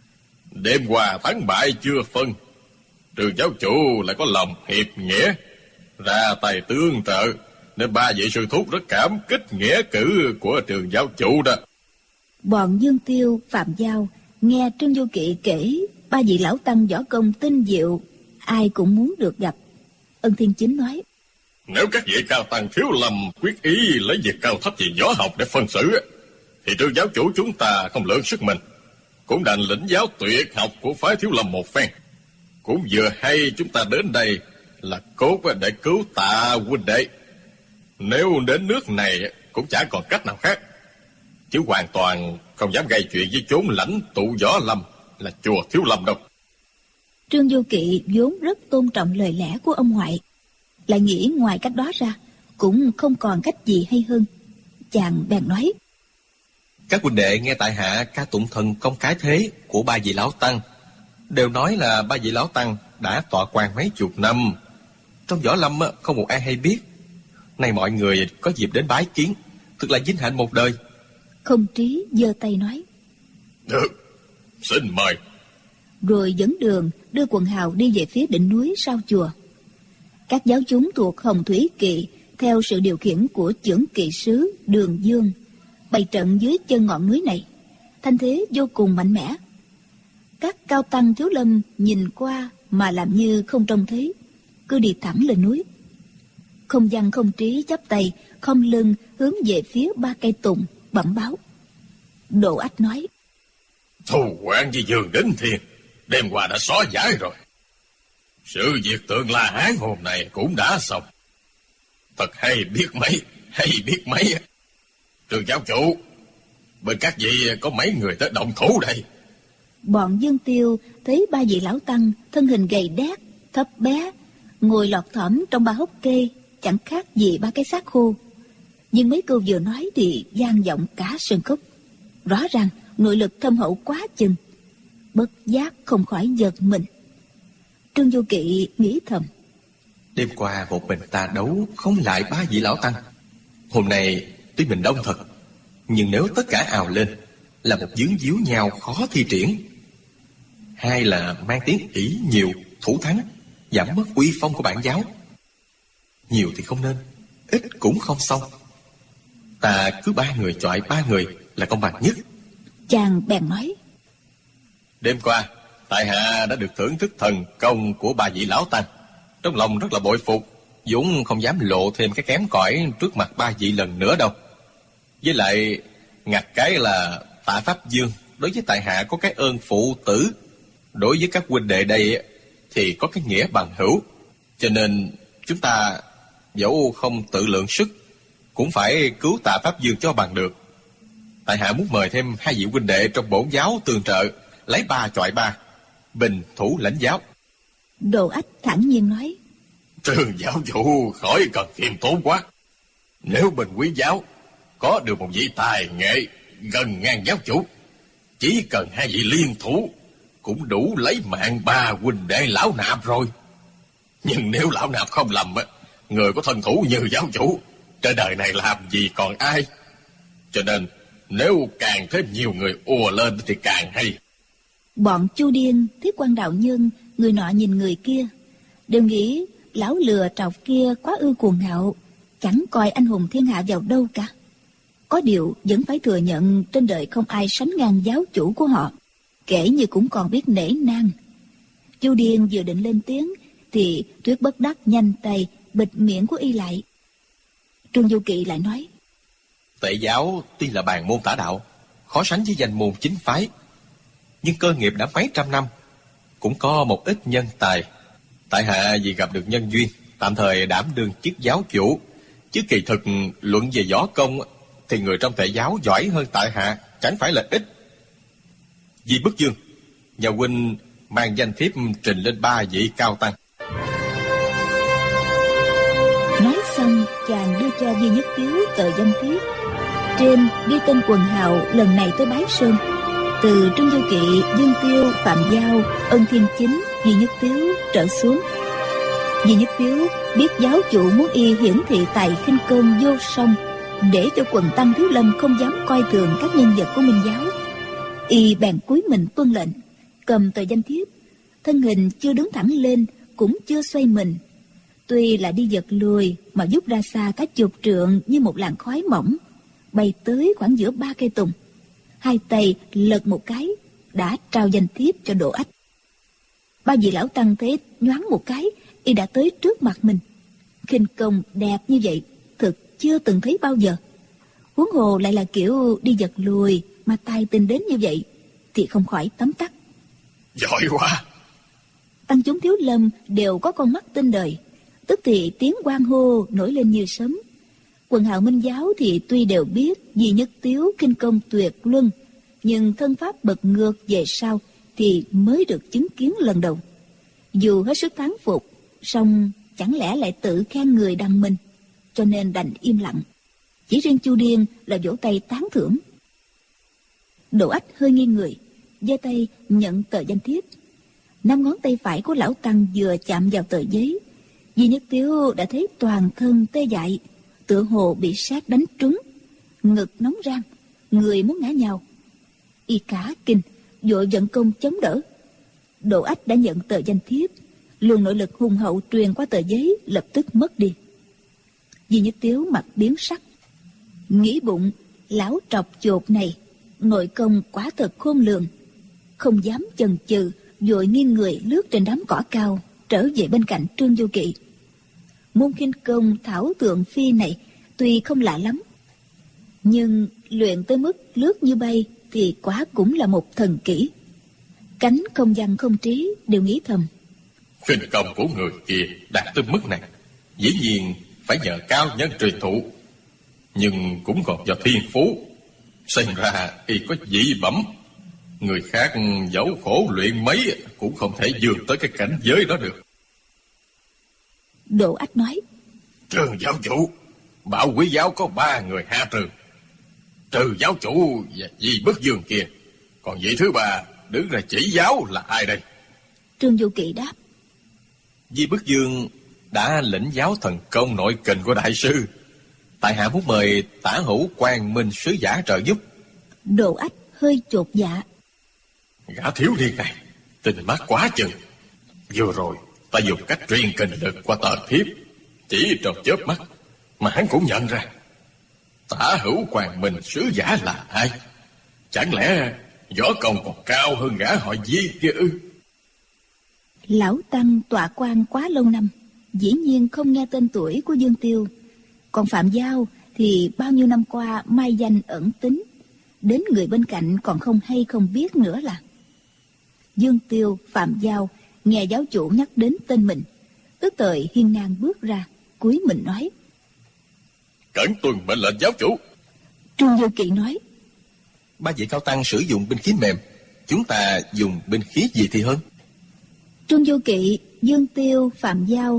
Đêm qua thắng bại chưa phân, trường giáo chủ lại có lòng hiệp nghĩa, ra tay tương trợ, nên 3 vị sư thúc rất cảm kích nghĩa cử của trường giáo chủ đó. Bọn Dương Tiêu, Phạm Giao nghe Trương Vô Kỵ kể 3 vị lão tăng võ công tinh diệu, ai cũng muốn được gặp. Ân Thiên Chính nói: Nếu các vị cao tăng thiếu lầm quyết ý lấy việc cao thấp về võ học để phân xử, thì trường giáo chủ chúng ta không lượng sức mình, cũng đành lĩnh giáo tuyệt học của phái thiếu lầm một phen. Cũng vừa hay chúng ta đến đây là cốt để cứu Tạ huynh đệ. Nếu đến nước này cũng chẳng còn cách nào khác, chứ hoàn toàn không dám gây chuyện với chốn lãnh tụ võ lâm là chùa Thiếu Lâm đâu. Trương Vô Kỵ vốn rất tôn trọng lời lẽ của ông ngoại, lại nghĩ ngoài cách đó ra cũng không còn cách gì hay hơn. Chàng bèn nói: Các huynh đệ nghe tại hạ ca tụng thần công cái thế của 3 vị lão tăng, đều nói là 3 vị lão tăng đã tọa quan mấy chục năm. Trong võ lâm không một ai hay biết. Nay mọi người có dịp đến bái kiến, thực là vinh hạnh một đời. Không Trí giơ tay nói: Được, xin mời. Rồi dẫn đường đưa quần hào đi về phía đỉnh núi sau chùa. Các giáo chúng thuộc Hồng Thủy Kỵ theo sự điều khiển của chưởng kỵ sứ Đường Dương bày trận dưới chân ngọn núi này, thanh thế vô cùng mạnh mẽ. Các cao tăng thiếu lâm nhìn qua mà làm như không trông thấy, cứ đi thẳng lên núi. Không văn không trí chắp tay khom lưng hướng về phía 3 cây tùng bẩm báo. Độ Ách nói: Thù oán với Dương Đỉnh Thiên đêm qua đã xóa giải rồi. Sự việc tượng La Hán hôm nay cũng đã xong. Thật hay biết mấy. Trường giáo chủ, bên các vị có mấy người tới động thủ đây? Bọn Dương Tiêu thấy 3 vị lão tăng thân hình gầy đét, thấp bé, ngồi lọt thỏm trong 3 hốc cây, chẳng khác gì 3 cái xác khô. Nhưng mấy câu vừa nói thì vang vọng cả sân cốc, rõ ràng nội lực thâm hậu quá chừng. Bất giác không khỏi giật mình. Trương Vô Kỵ nghĩ thầm: Đêm qua một mình ta đấu không lại 3 vị lão tăng. Hôm nay tuy mình đông thật, nhưng nếu tất cả ào lên là một vướng víu nhau khó thi triển. Hai là mang tiếng ỷ nhiều thủ thắng, giảm mất uy phong của bản giáo. Nhiều thì không nên, ít cũng không xong. Ta cứ 3 người chọi 3 người là công bằng nhất. Chàng bèn nói: Đêm qua tại hạ đã được thưởng thức thần công của 3 vị lão tăng, trong lòng rất là bội phục, vốn không dám lộ thêm cái kém cỏi trước mặt 3 vị lần nữa đâu. Với lại ngặt cái là Tạ Pháp Dương đối với tại hạ có cái ơn phụ tử, đối với các huynh đệ đây thì có cái nghĩa bằng hữu, cho nên chúng ta dẫu không tự lượng sức cũng phải cứu Tạ Pháp Dương cho bằng được. Tại hạ muốn mời thêm 2 vị huynh đệ trong bổn giáo tương trợ, lấy 3 chọi 3, bình thủ lãnh giáo. Đồ Ách thản nhiên nói: Trương giáo chủ khỏi cần khiêm tốn quá. Nếu bên Quý giáo có được một vị tài nghệ gần ngang giáo chủ, chỉ cần hai vị liên thủ cũng đủ lấy mạng ba huynh đệ lão nạp rồi. Nhưng nếu lão nạp không lầm, người có thân thủ như giáo chủ trên đời này làm gì còn ai. Cho nên nếu càng thêm nhiều người ùa lên thì càng hay. Bọn Chu Điên, Thiết Quan đạo nhân, người nọ nhìn người kia, đều nghĩ lão lừa trọc kia quá ư cuồng ngạo, chẳng coi anh hùng thiên hạ vào đâu cả. Có điều vẫn phải thừa nhận trên đời không ai sánh ngang giáo chủ của họ, kể như cũng còn biết nể nang. Chu Điên vừa định lên tiếng thì Tuyết bất đắc nhanh tay bịt miệng của y lại. Trương Du Kỵ lại nói: Tệ giáo tuy là bàn môn tả đạo, khó sánh với danh môn chính phái, nhưng cơ nghiệp đã mấy trăm năm, cũng có một ít nhân tài. Tại hạ vì gặp được nhân duyên, tạm thời đảm đương chức giáo chủ, chứ kỳ thực luận về võ công thì người trong tệ giáo giỏi hơn tại hạ, chẳng phải là ít. Vì Bức Dương, nhà huynh mang danh thiếp trình lên 3 vị cao tăng. Nói xong, chàng đưa cho Duy Nhất Tiếu tờ danh thiếp. Trên ghi tên quần hào lần này tới Bái Sơn, từ Trương Du Kỵ, Dương Tiêu, Phạm Giao, Ân Thiên Chính, Duy Nhất Tiếu trở xuống. Duy Nhất Tiếu biết giáo chủ muốn y hiển thị tài khinh công vô song, để cho quần tăng thiếu lâm không dám coi thường các nhân vật của Minh giáo. Y bèn cúi mình tuân lệnh, cầm tờ danh thiếp, thân hình chưa đứng thẳng lên, cũng chưa xoay mình. Tuy là đi giật lùi mà vút ra xa cả chục trượng như một làn khói mỏng, bay tới khoảng giữa 3 cây tùng. Hai tay lật một cái, đã trao danh thiếp cho Độ Ách. 3 vị lão tăng thấy nhoáng một cái, y đã tới trước mặt mình. Khinh công đẹp như vậy thực chưa từng thấy bao giờ. Huống hồ lại là kiểu đi giật lùi mà tài tình đến như vậy, thì không khỏi tấm tắc. Giỏi quá! Tăng chúng thiếu lâm đều có con mắt tinh đời, tức thì tiếng hoan hô nổi lên như sấm. Quần hào Minh giáo thì tuy đều biết Duy Nhất Tiếu khinh công tuyệt luân, nhưng thân pháp bật ngược về sau thì mới được chứng kiến lần đầu. Dù hết sức thán phục, song chẳng lẽ lại tự khen người đằng mình, cho nên đành im lặng. Chỉ riêng Chu Điên là vỗ tay tán thưởng. Độ Ách hơi nghiêng người, giơ tay nhận tờ danh thiếp. 5 ngón tay phải của lão tăng vừa chạm vào tờ giấy, Duy Nhất Tiếu đã thấy toàn thân tê dại, tựa hồ bị sét đánh trúng, ngực nóng rang, người muốn ngã nhào. Y cả kinh, vội vận công chống đỡ. Độ Ách đã nhận tờ danh thiếp, luồng nội lực hùng hậu truyền qua tờ giấy lập tức mất đi. Duy Nhất Tiếu mặt biến sắc, nghĩ bụng lão trọc chột này nội công quả thật khôn lường, không dám chần chừ, vội nghiêng người lướt trên đám cỏ cao trở về bên cạnh Trương Du Kỵ. Môn khinh công thảo tượng phi này tuy không lạ lắm, nhưng luyện tới mức lướt như bay thì quả cũng là một thần kỹ. Cánh không văn không trí đều nghĩ thầm, Khinh công của người kia đạt tới mức này, dĩ nhiên phải nhờ cao nhân truyền thụ, nhưng cũng còn do thiên phú. Xem ra y có dị bẩm, người khác dẫu khổ luyện mấy cũng không thể vươn tới cái cảnh giới đó được. Độ Ách nói: Trương giáo chủ, Bảo Quý giáo có 3 người hạ trừ. Trừ giáo chủ và Di Bức Dương kia, còn vị thứ 3 đứng ra chỉ giáo là ai đây? Trương Du Kỵ đáp: Di Bức Dương đã lĩnh giáo thần công nội kình của đại sư, tại hạ muốn mời Tả Hữu Quang Minh sứ giả trợ giúp. Độ Ách hơi chột dạ. Gã thiếu niên này tình mắt quá chừng. Vừa rồi ta dùng cách truyền kình lực qua tờ thiếp, chỉ trong chớp mắt mà hắn cũng nhận ra. Tả Hữu Quang Minh sứ giả là ai? Chẳng lẽ võ công còn cao hơn gã họ Di kia ư? Lão tăng tọa quan quá lâu năm, dĩ nhiên không nghe tên tuổi của Dương Tiêu. Còn Phạm Giao thì bao nhiêu năm qua mai danh ẩn tính, đến người bên cạnh còn không hay không biết nữa là. Dương Tiêu, Phạm Giao nghe giáo chủ nhắc đến tên mình, tức thời hiên ngang bước ra, cúi mình nói: Cẩn tuân mệnh lệnh giáo chủ. Trương Du Kỵ nói: 3 vị cao tăng sử dụng binh khí mềm, chúng ta dùng binh khí gì thì hơn? Trương Du Kỵ, Dương Tiêu, Phạm Giao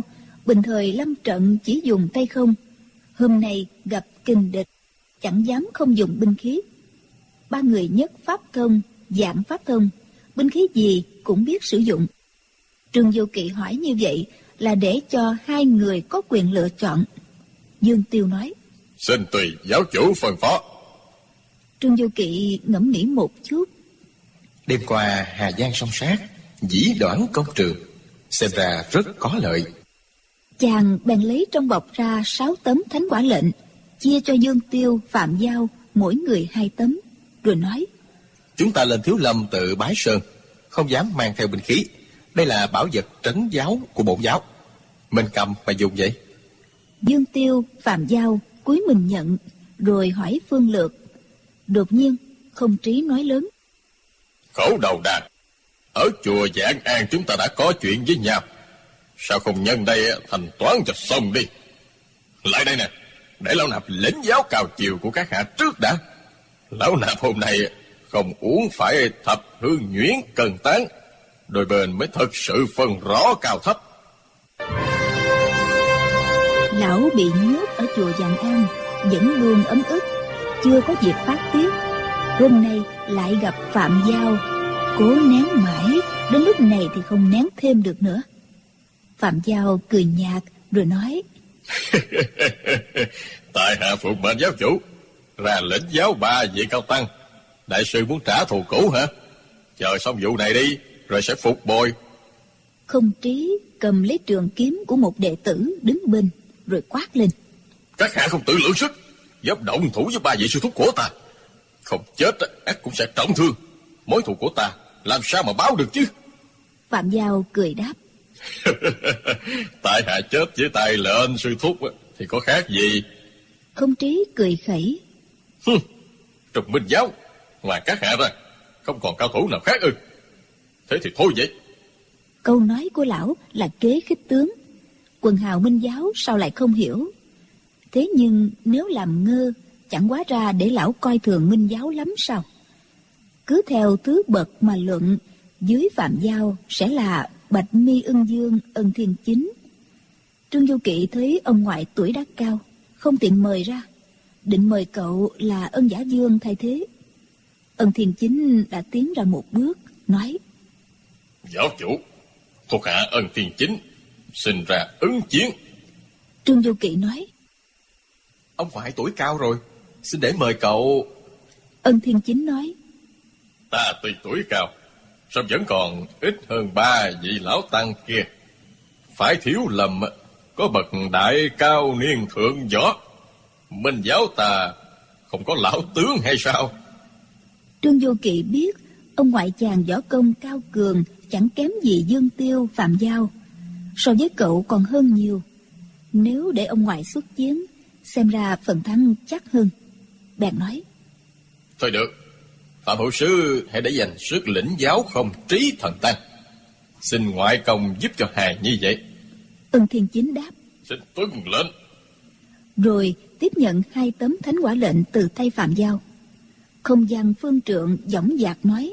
Bình thời lâm trận chỉ dùng tay không, hôm nay gặp kình địch, chẳng dám không dùng binh khí. Ba người nhất pháp thông, dạng pháp thông, binh khí gì cũng biết sử dụng. Trương Vô Kỵ hỏi như vậy là để cho hai người có quyền lựa chọn. Dương Tiêu nói: Xin tùy giáo chủ phân phó. Trương Vô Kỵ ngẫm nghĩ một chút. Đêm qua Hà Giang song sát, dĩ đoán công trường, xem ra rất có lợi. Chàng bèn lấy trong bọc ra 6 tấm thánh quả lệnh, chia cho Dương Tiêu, Phạm Giao mỗi người 2 tấm, rồi nói: Chúng ta lên Thiếu Lâm tự bái sơn, không dám mang theo binh khí. Đây là bảo vật trấn giáo của bổn giáo, mình cầm mà dùng vậy. Dương Tiêu, Phạm Giao cúi mình nhận, rồi hỏi phương lược. Đột nhiên Không Trí nói lớn: Khẩu đầu đà, ở chùa Giảng An chúng ta đã có chuyện với nhau, sao không nhân đây thành toán cho xong đi. Lại đây nè, để lão nạp lĩnh giáo cao chiều của các hạ trước đã. Lão nạp hôm nay không uống phải thập hương nhuyễn cần tán, đôi bên mới thật sự phân rõ cao thấp. Lão bị nhốt ở chùa Giảng An vẫn luôn ấm ức, chưa có dịp phát tiết. Hôm nay lại gặp Phạm Giao, cố nén mãi, đến lúc này thì không nén thêm được nữa. Phạm Giao cười nhạt rồi nói: Tại hạ phụng mệnh giáo chủ ra lĩnh giáo 3 vị cao tăng. Đại sư muốn trả thù cũ hả? Chờ xong vụ này đi rồi sẽ phục bồi. Không Trí cầm lấy trường kiếm của một đệ tử đứng bên, rồi quát lên: Các hạ không tự lượng sức, dám động thủ với 3 vị sư thúc của ta, không chết ắt cũng sẽ trọng thương. Mối thù của ta làm sao mà báo được chứ? Phạm Giao cười đáp: Tại hạ chết với tay lệnh sư thúc thì có khác gì? Không Trí cười khẩy: Trong Minh giáo ngoài các hạ ra không còn cao thủ nào khác ư? Thế thì thôi vậy. Câu nói của lão là kế khích tướng. Quần hào Minh giáo sao lại không hiểu? Thế nhưng nếu làm ngơ, chẳng hóa ra để lão coi thường Minh giáo lắm sao? Cứ theo thứ bậc mà luận, dưới Phạm Giao sẽ là Bạch Mi Ưng Dương, Ân Thiên Chính. Trương Du Kỵ thấy ông ngoại tuổi đã cao, không tiện mời ra, định mời cậu là Ân Giả Dương thay thế. Ân Thiên Chính đã tiến ra một bước, nói: Giáo chủ, thuộc hạ Ân Thiên Chính sinh ra ứng chiến. Trương Du Kỵ nói: Ông ngoại tuổi cao rồi, xin để mời cậu. Ân Thiên Chính nói: Ta tuy tuổi cao, sao vẫn còn ít hơn 3 vị lão tăng kia. Phải thiếu lầm có bậc đại cao niên thượng võ. Minh giáo ta không có lão tướng hay sao? Trương Du Kỵ biết ông ngoại chàng võ công cao cường, chẳng kém gì Dương Tiêu, Phạm Giao, so với cậu còn hơn nhiều. Nếu để ông ngoại xuất chiến, xem ra phần thắng chắc hơn. Bèn nói: Thôi được, Phạm hữu sứ hãy để dành sức lĩnh giáo Không Trí thần tăng. Xin ngoại công giúp cho hài như vậy. Ân Thiên Chính đáp: Xin tuân lệnh. Rồi tiếp nhận 2 tấm thánh quả lệnh từ tay Phạm Giao. Không gian phương trượng dõng dạc nói: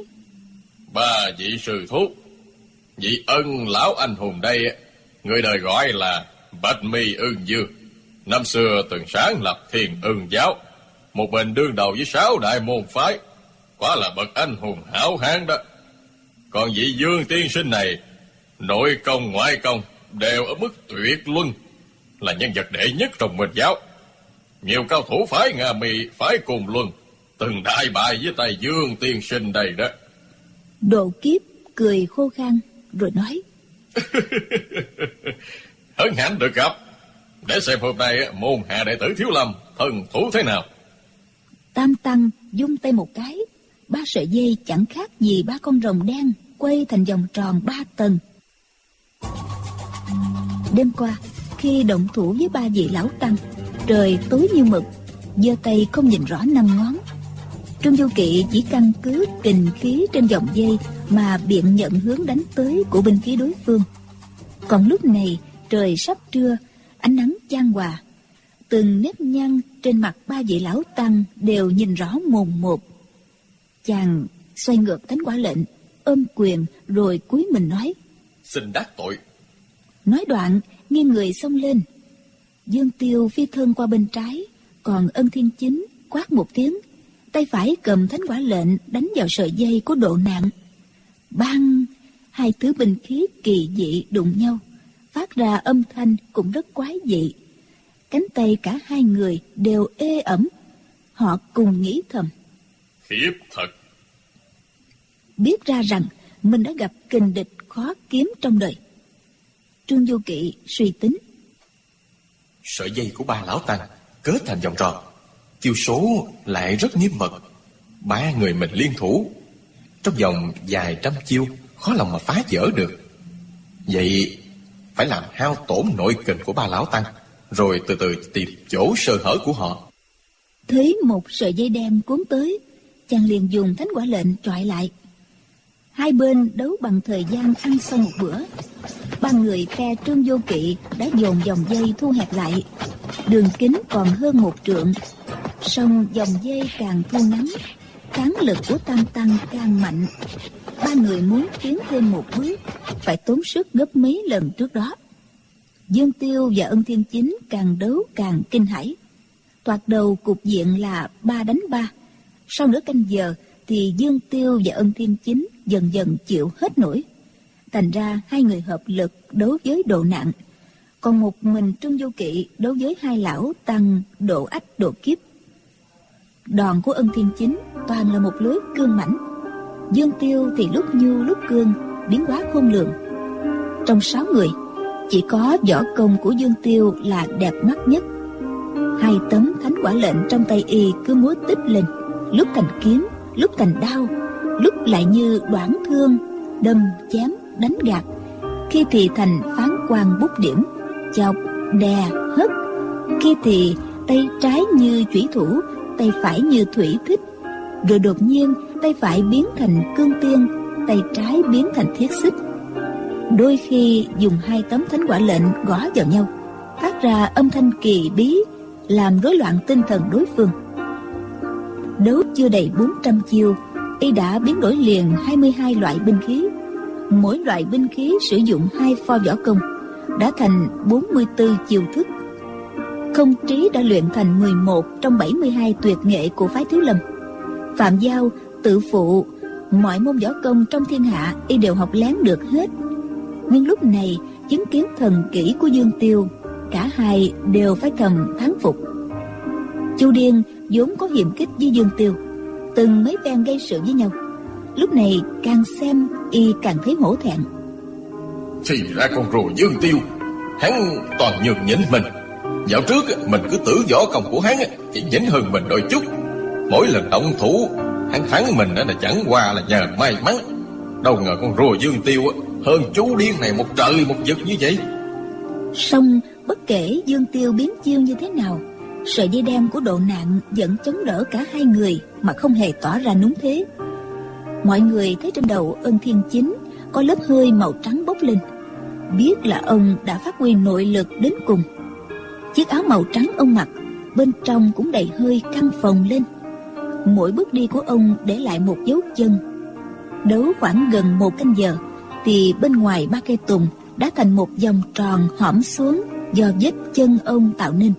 3 vị sư thúc, vị Ân lão anh hùng đây, người đời gọi là Bạch Mi Ưng Dương. Năm xưa từng sáng lập Thiên Ưng giáo, một mình đương đầu với 6 đại môn phái, quả là bậc anh hùng hảo hán đó. Còn vị Dương tiên sinh này, nội công ngoại công đều ở mức tuyệt luân, là nhân vật đệ nhất trong Minh giáo. Nhiều cao thủ phái Nga Mi, phái Cùng Luân từng đại bại với tay Dương tiên sinh đây đó. Độ Kiếp cười khô khan rồi nói: Hân hạnh được gặp, để xem hôm nay môn hạ đệ tử Thiếu Lâm thần thủ thế nào. Tam Tăng vung tay một cái, 3 sợi dây chẳng khác gì 3 con rồng đen quay thành vòng tròn 3 tầng. Đêm qua, khi động thủ với 3 vị lão tăng, trời tối như mực, giơ tay không nhìn rõ 5 ngón. Trương Du Kỵ chỉ căn cứ kình khí trên vòng dây mà biện nhận hướng đánh tới của binh khí đối phương. Còn lúc này trời sắp trưa, ánh nắng chan hòa, từng nếp nhăn trên mặt 3 vị lão tăng đều nhìn rõ mồn một. Chàng xoay ngược thánh quả lệnh, ôm quyền rồi cúi mình nói: Xin đắc tội. Nói đoạn, nghiêng người xông lên. Dương Tiêu phi thân qua bên trái, còn Ân Thiên Chính quát một tiếng, tay phải cầm thánh quả lệnh đánh vào sợi dây của Độ Nạn. Bang! Hai thứ binh khí kỳ dị đụng nhau, phát ra âm thanh cũng rất quái dị. Cánh tay cả hai người đều ê ẩm. Họ cùng nghĩ thầm: khiếp thật. Biết ra rằng mình đã gặp kình địch khó kiếm trong đời. Trương Vô Kỵ suy tính: sợi dây của ba lão tăng kết thành vòng tròn, chiêu số lại rất nghiêm mật. Ba người mình liên thủ, trong vòng vài trăm chiêu khó lòng mà phá vỡ được. Vậy phải làm hao tổn nội kình của ba lão tăng, rồi từ từ tìm chỗ sơ hở của họ. Thấy một sợi dây đen cuốn tới, chàng liền dùng thánh quả lệnh chọi lại. Hai bên đấu bằng thời gian ăn xong một bữa. Ba người phe Trương Vô Kỵ đã dồn vòng dây thu hẹp lại, đường kính còn hơn 1 trượng. Song vòng dây càng thu ngắn, kháng lực của tam tăng càng mạnh. Ba người muốn tiến thêm một bước phải tốn sức gấp mấy lần trước đó. Dương Tiêu và Ân Thiên Chính càng đấu càng kinh hãi. Thoạt đầu cục diện là 3 đánh 3. Sau nửa canh giờ thì Dương Tiêu và Ân Thiên Chính dần dần chịu hết nổi. Thành ra hai người hợp lực đấu với Độ Nạn, còn một mình Trương Vô Kỵ đấu với hai lão tăng Độ Ách, Độ Kiếp. Đòn của Ân Thiên Chính toàn là một lối cương mãnh. Dương Tiêu thì lúc nhu lúc cương, biến hóa khôn lường. Trong 6 người, chỉ có võ công của Dương Tiêu là đẹp mắt nhất. 2 tấm thánh quả lệnh trong tay y cứ múa tích lên, lúc thành kiếm, lúc thành đao, lúc lại như đoản thương, đâm chém đánh gạt, khi thì thành phán quan bút điểm, chọc đè hất, khi thì tay trái như chủy thủ, tay phải như thủy thích, rồi đột nhiên tay phải biến thành cương tiên, tay trái biến thành thiết xích. Đôi khi dùng 2 tấm thánh quả lệnh gõ vào nhau, phát ra âm thanh kỳ bí, làm rối loạn tinh thần đối phương. Đấu chưa đầy 400 chiêu, y đã biến đổi liền 22 loại binh khí. Mỗi loại binh khí sử dụng 2 pho võ công, đã thành 44 chiêu thức. Không trí đã luyện thành 11 trong 72 tuyệt nghệ của phái Thiếu Lâm. Phạm Giao, Tự Phụ, mọi môn võ công trong thiên hạ y đều học lén được hết. Nhưng lúc này chứng kiến thần kỹ của Dương Tiêu, cả hai đều phải thầm thán phục. Chu Điên vốn có hiềm khích với Dương Tiêu, từng mấy phen gây sự với nhau, lúc này càng xem y càng thấy hổ thẹn. Thì ra con rùa Dương Tiêu, hắn toàn nhường nhịn mình. Dạo trước mình cứ tưởng võ công của hắn chỉ nhỉnh hơn mình đôi chút. Mỗi lần động thủ hắn thắng mình là chẳng qua là nhờ may mắn. Đâu ngờ con rùa Dương Tiêu hơn chú Điên này một trời một vực như vậy. Song bất kể Dương Tiêu biến chiêu như thế nào, sợi dây đen của Độ Nạn vẫn chống đỡ cả hai người mà không hề tỏ ra núng thế. Mọi người thấy trên đầu Ân Thiên Chính có lớp hơi màu trắng bốc lên, biết là ông đã phát huy nội lực đến cùng. Chiếc áo màu trắng ông mặc, bên trong cũng đầy hơi căng phồng lên. Mỗi bước đi của ông để lại một dấu chân. Đấu khoảng gần 1 canh giờ thì bên ngoài 3 cây tùng đã thành một vòng tròn hõm xuống do vết chân ông tạo nên.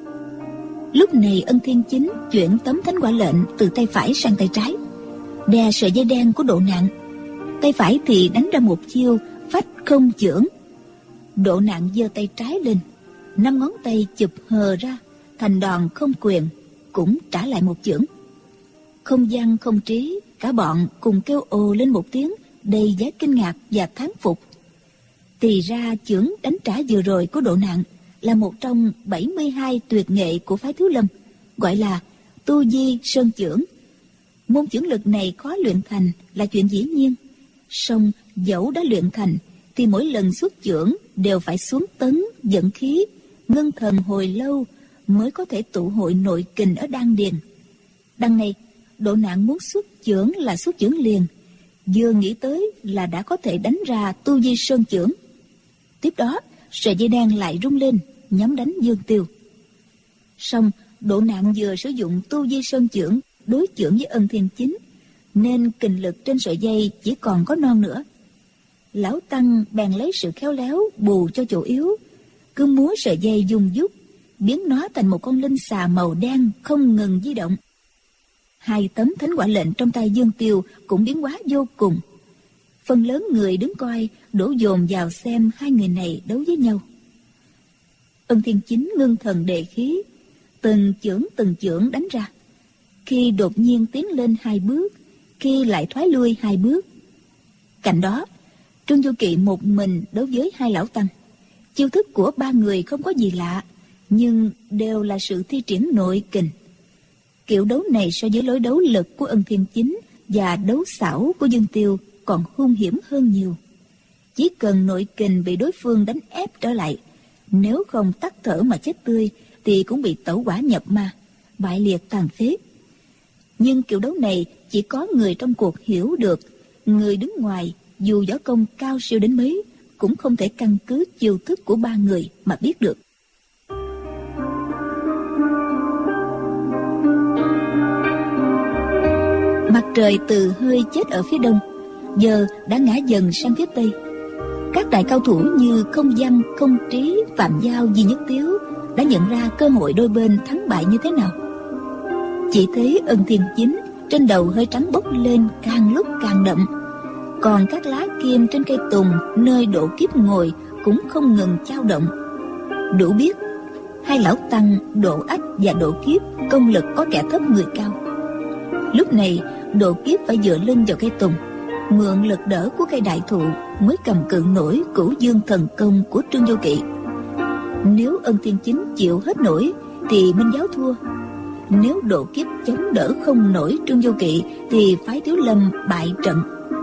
Lúc này Ân Thiên Chính chuyển tấm thánh quả lệnh từ tay phải sang tay trái, đè sợi dây đen của Độ Nạn. Tay phải thì đánh ra một chiêu phách không chưởng. Độ Nạn giơ tay trái lên, 5 ngón tay chụp hờ ra thành đòn không quyền, cũng trả lại một chưởng. Không gian không trí, cả bọn cùng kêu ồ lên một tiếng đầy vẻ kinh ngạc và thán phục. Thì ra chưởng đánh trả vừa rồi của Độ Nạn là một trong 72 tuyệt nghệ của phái Thiếu Lâm, gọi là Tu Di Sơn Chưởng. Môn chưởng lực này khó luyện thành là chuyện dĩ nhiên, song dẫu đã luyện thành thì mỗi lần xuất chưởng đều phải xuống tấn dẫn khí, ngưng thần hồi lâu mới có thể tụ hội nội kình ở đan điền. Đằng này Độ Nạn muốn xuất chưởng là xuất chưởng liền, vừa nghĩ tới là đã có thể đánh ra Tu Di Sơn Chưởng. Tiếp đó sợi dây đen lại rung lên nhắm đánh Dương Tiêu. Song Độ Nạn vừa sử dụng Tu Di Sơn Chưởng đối chưởng với Ân Thiên Chính, nên kình lực trên sợi dây chỉ còn có non nữa. Lão Tăng bèn lấy sự khéo léo bù cho chỗ yếu, cứ múa sợi dây dung dút, biến nó thành một con linh xà màu đen không ngừng di động. 2 tấm thánh quả lệnh trong tay Dương Tiêu cũng biến hóa vô cùng. Phần lớn người đứng coi đổ dồn vào xem hai người này đấu với nhau. Ân Thiên Chính ngưng thần đề khí, từng chưởng đánh ra. Khi đột nhiên tiến lên 2 bước, khi lại thoái lui 2 bước. Cạnh đó, Trương Du Kỵ một mình đấu với 2 lão tăng. Chiêu thức của 3 người không có gì lạ, nhưng đều là sự thi triển nội kình. Kiểu đấu này so với lối đấu lực của Ân Thiên Chính và đấu xảo của Dương Tiêu còn hung hiểm hơn nhiều. Chỉ cần nội kình bị đối phương đánh ép trở lại, nếu không tắt thở mà chết tươi thì cũng bị tẩu hỏa nhập ma, bại liệt tàn phế. Nhưng kiểu đấu này chỉ có người trong cuộc hiểu được, người đứng ngoài dù võ công cao siêu đến mấy cũng không thể căn cứ chiêu thức của 3 người mà biết được. Mặt trời từ hơi chết ở phía đông, giờ đã ngã dần sang phía tây. Các đại cao thủ như Không Văn, Không Trí, Phạm Giao, Di Nhất Tiếu đã nhận ra cơ hội đôi bên thắng bại như thế nào. Chỉ thấy Ân Thiên Chính trên đầu hơi trắng bốc lên càng lúc càng đậm, còn các lá kim trên cây tùng nơi Độ Kiếp ngồi cũng không ngừng dao động. Đủ biết 2 lão tăng Độ Ách và Độ Kiếp công lực có kẻ thấp người cao. Lúc này Độ Kiếp phải dựa lưng vào cây tùng, mượn lực đỡ của cây đại thụ mới cầm cự nổi Cửu Dương thần công của Trương Du Kỵ. Nếu Ân Thiên Chính chịu hết nổi thì Minh Giáo thua. Nếu Độ Kiếp chống đỡ không nổi Trương Du Kỵ thì phái Thiếu Lâm bại trận.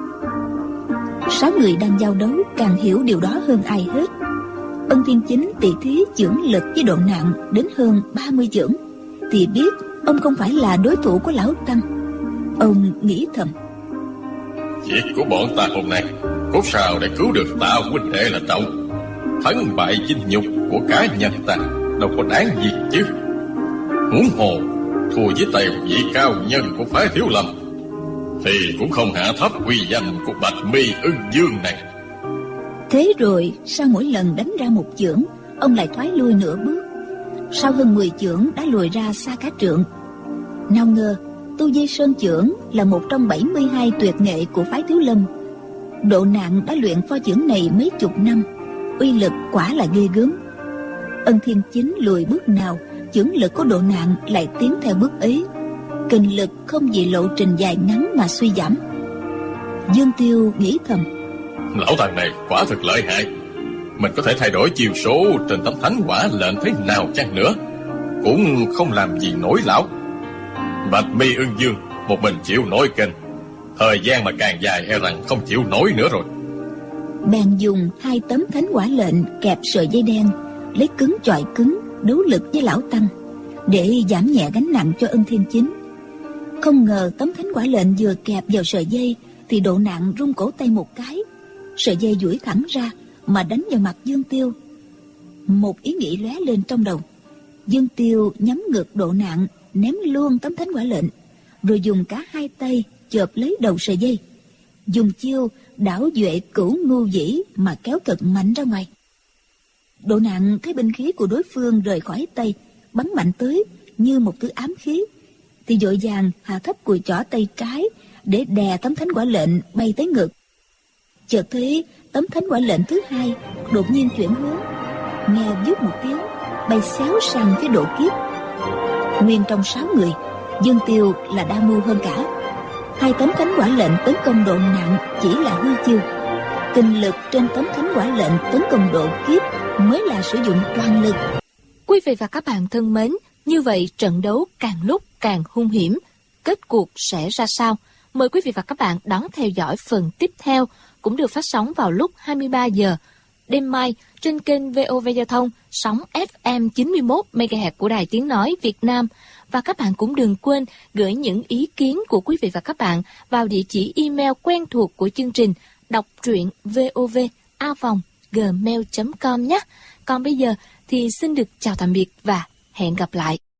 6 người đang giao đấu càng hiểu điều đó hơn ai hết. Ân Thiên Chính tỷ thí chưởng lực với Độ Nạn đến hơn 30 chưởng thì biết ông không phải là đối thủ của lão tăng. Ông nghĩ thầm: Việc của bọn ta hôm nay cốt sao để cứu được Tạ huynh đệ là trọng. Thắng bại vinh nhục của cá nhân ta đâu có đáng gì chứ. Huống hồ thua với tay vị cao nhân của phái Thiếu Lâm thì cũng không hạ thấp uy danh của Bạch Mi Ưng Dương này. Thế rồi sau mỗi lần đánh ra một chưởng, ông lại thoái lui nửa bước. Sau hơn 10 chưởng đã lùi ra xa cả trượng. Nào ngờ Tu Di Sơn chưởng là một trong 72 tuyệt nghệ của phái Thiếu Lâm. Độ Nạn đã luyện pho chưởng này mấy chục năm, uy lực quả là ghê gớm. Ân Thiên Chính lùi bước nào, chưởng lực của Độ Nạn lại tiến theo bước ấy. Kình lực không vì lộ trình dài ngắn mà suy giảm. Dương Tiêu nghĩ thầm: Lão tăng này quả thực lợi hại. Mình có thể thay đổi chiều số trên tấm thánh quả lệnh thế nào chăng nữa cũng không làm gì nổi lão. Bạch Mi Ưng Dương một mình chịu nổi kình, thời gian mà càng dài e rằng không chịu nổi nữa rồi. Bèn dùng 2 tấm thánh quả lệnh kẹp sợi dây đen, lấy cứng chọi cứng đấu lực với lão tăng để giảm nhẹ gánh nặng cho Ân Thiên Chính. Không ngờ tấm thánh quả lệnh vừa kẹp vào sợi dây thì Độ Nạn rung cổ tay một cái, sợi dây duỗi thẳng ra mà đánh vào mặt Dương Tiêu. Một ý nghĩ lóe lên trong đầu. Dương Tiêu nhắm ngược Độ Nạn, ném luôn tấm thánh quả lệnh, rồi dùng cả 2 tay chộp lấy đầu sợi dây, dùng chiêu đảo duệ cửu ngu dĩ mà kéo cực mạnh ra ngoài. Độ Nạn thấy binh khí của đối phương rời khỏi tay, bắn mạnh tới như một thứ ám khí, thì vội vàng hạ thấp cùi chỏ tay trái để đè tấm thánh quả lệnh bay tới ngực. Chợt thấy tấm thánh quả lệnh thứ 2 đột nhiên chuyển hướng, nghe vút một tiếng bay xéo sang phía Độ Kiếp. Nguyên trong 6 người, Dương Tiêu là đa mưu hơn cả. 2 tấm thánh quả lệnh tấn công Độ Nạn chỉ là hư chiêu. Kình lực trên tấm thánh quả lệnh tấn công Độ Kiếp mới là sử dụng toàn lực. Quý vị và các bạn thân mến, như vậy trận đấu càng lúc càng hung hiểm. Kết cuộc sẽ ra sao? Mời quý vị và các bạn đón theo dõi phần tiếp theo, cũng được phát sóng vào lúc 23 giờ đêm mai trên kênh VOV Giao thông, sóng FM 91 MHz của Đài Tiếng Nói Việt Nam. Và các bạn cũng đừng quên gửi những ý kiến của quý vị và các bạn vào địa chỉ email quen thuộc của chương trình đọc truyện vov@gmail.com nhé. Còn bây giờ thì xin được chào tạm biệt và hẹn gặp lại.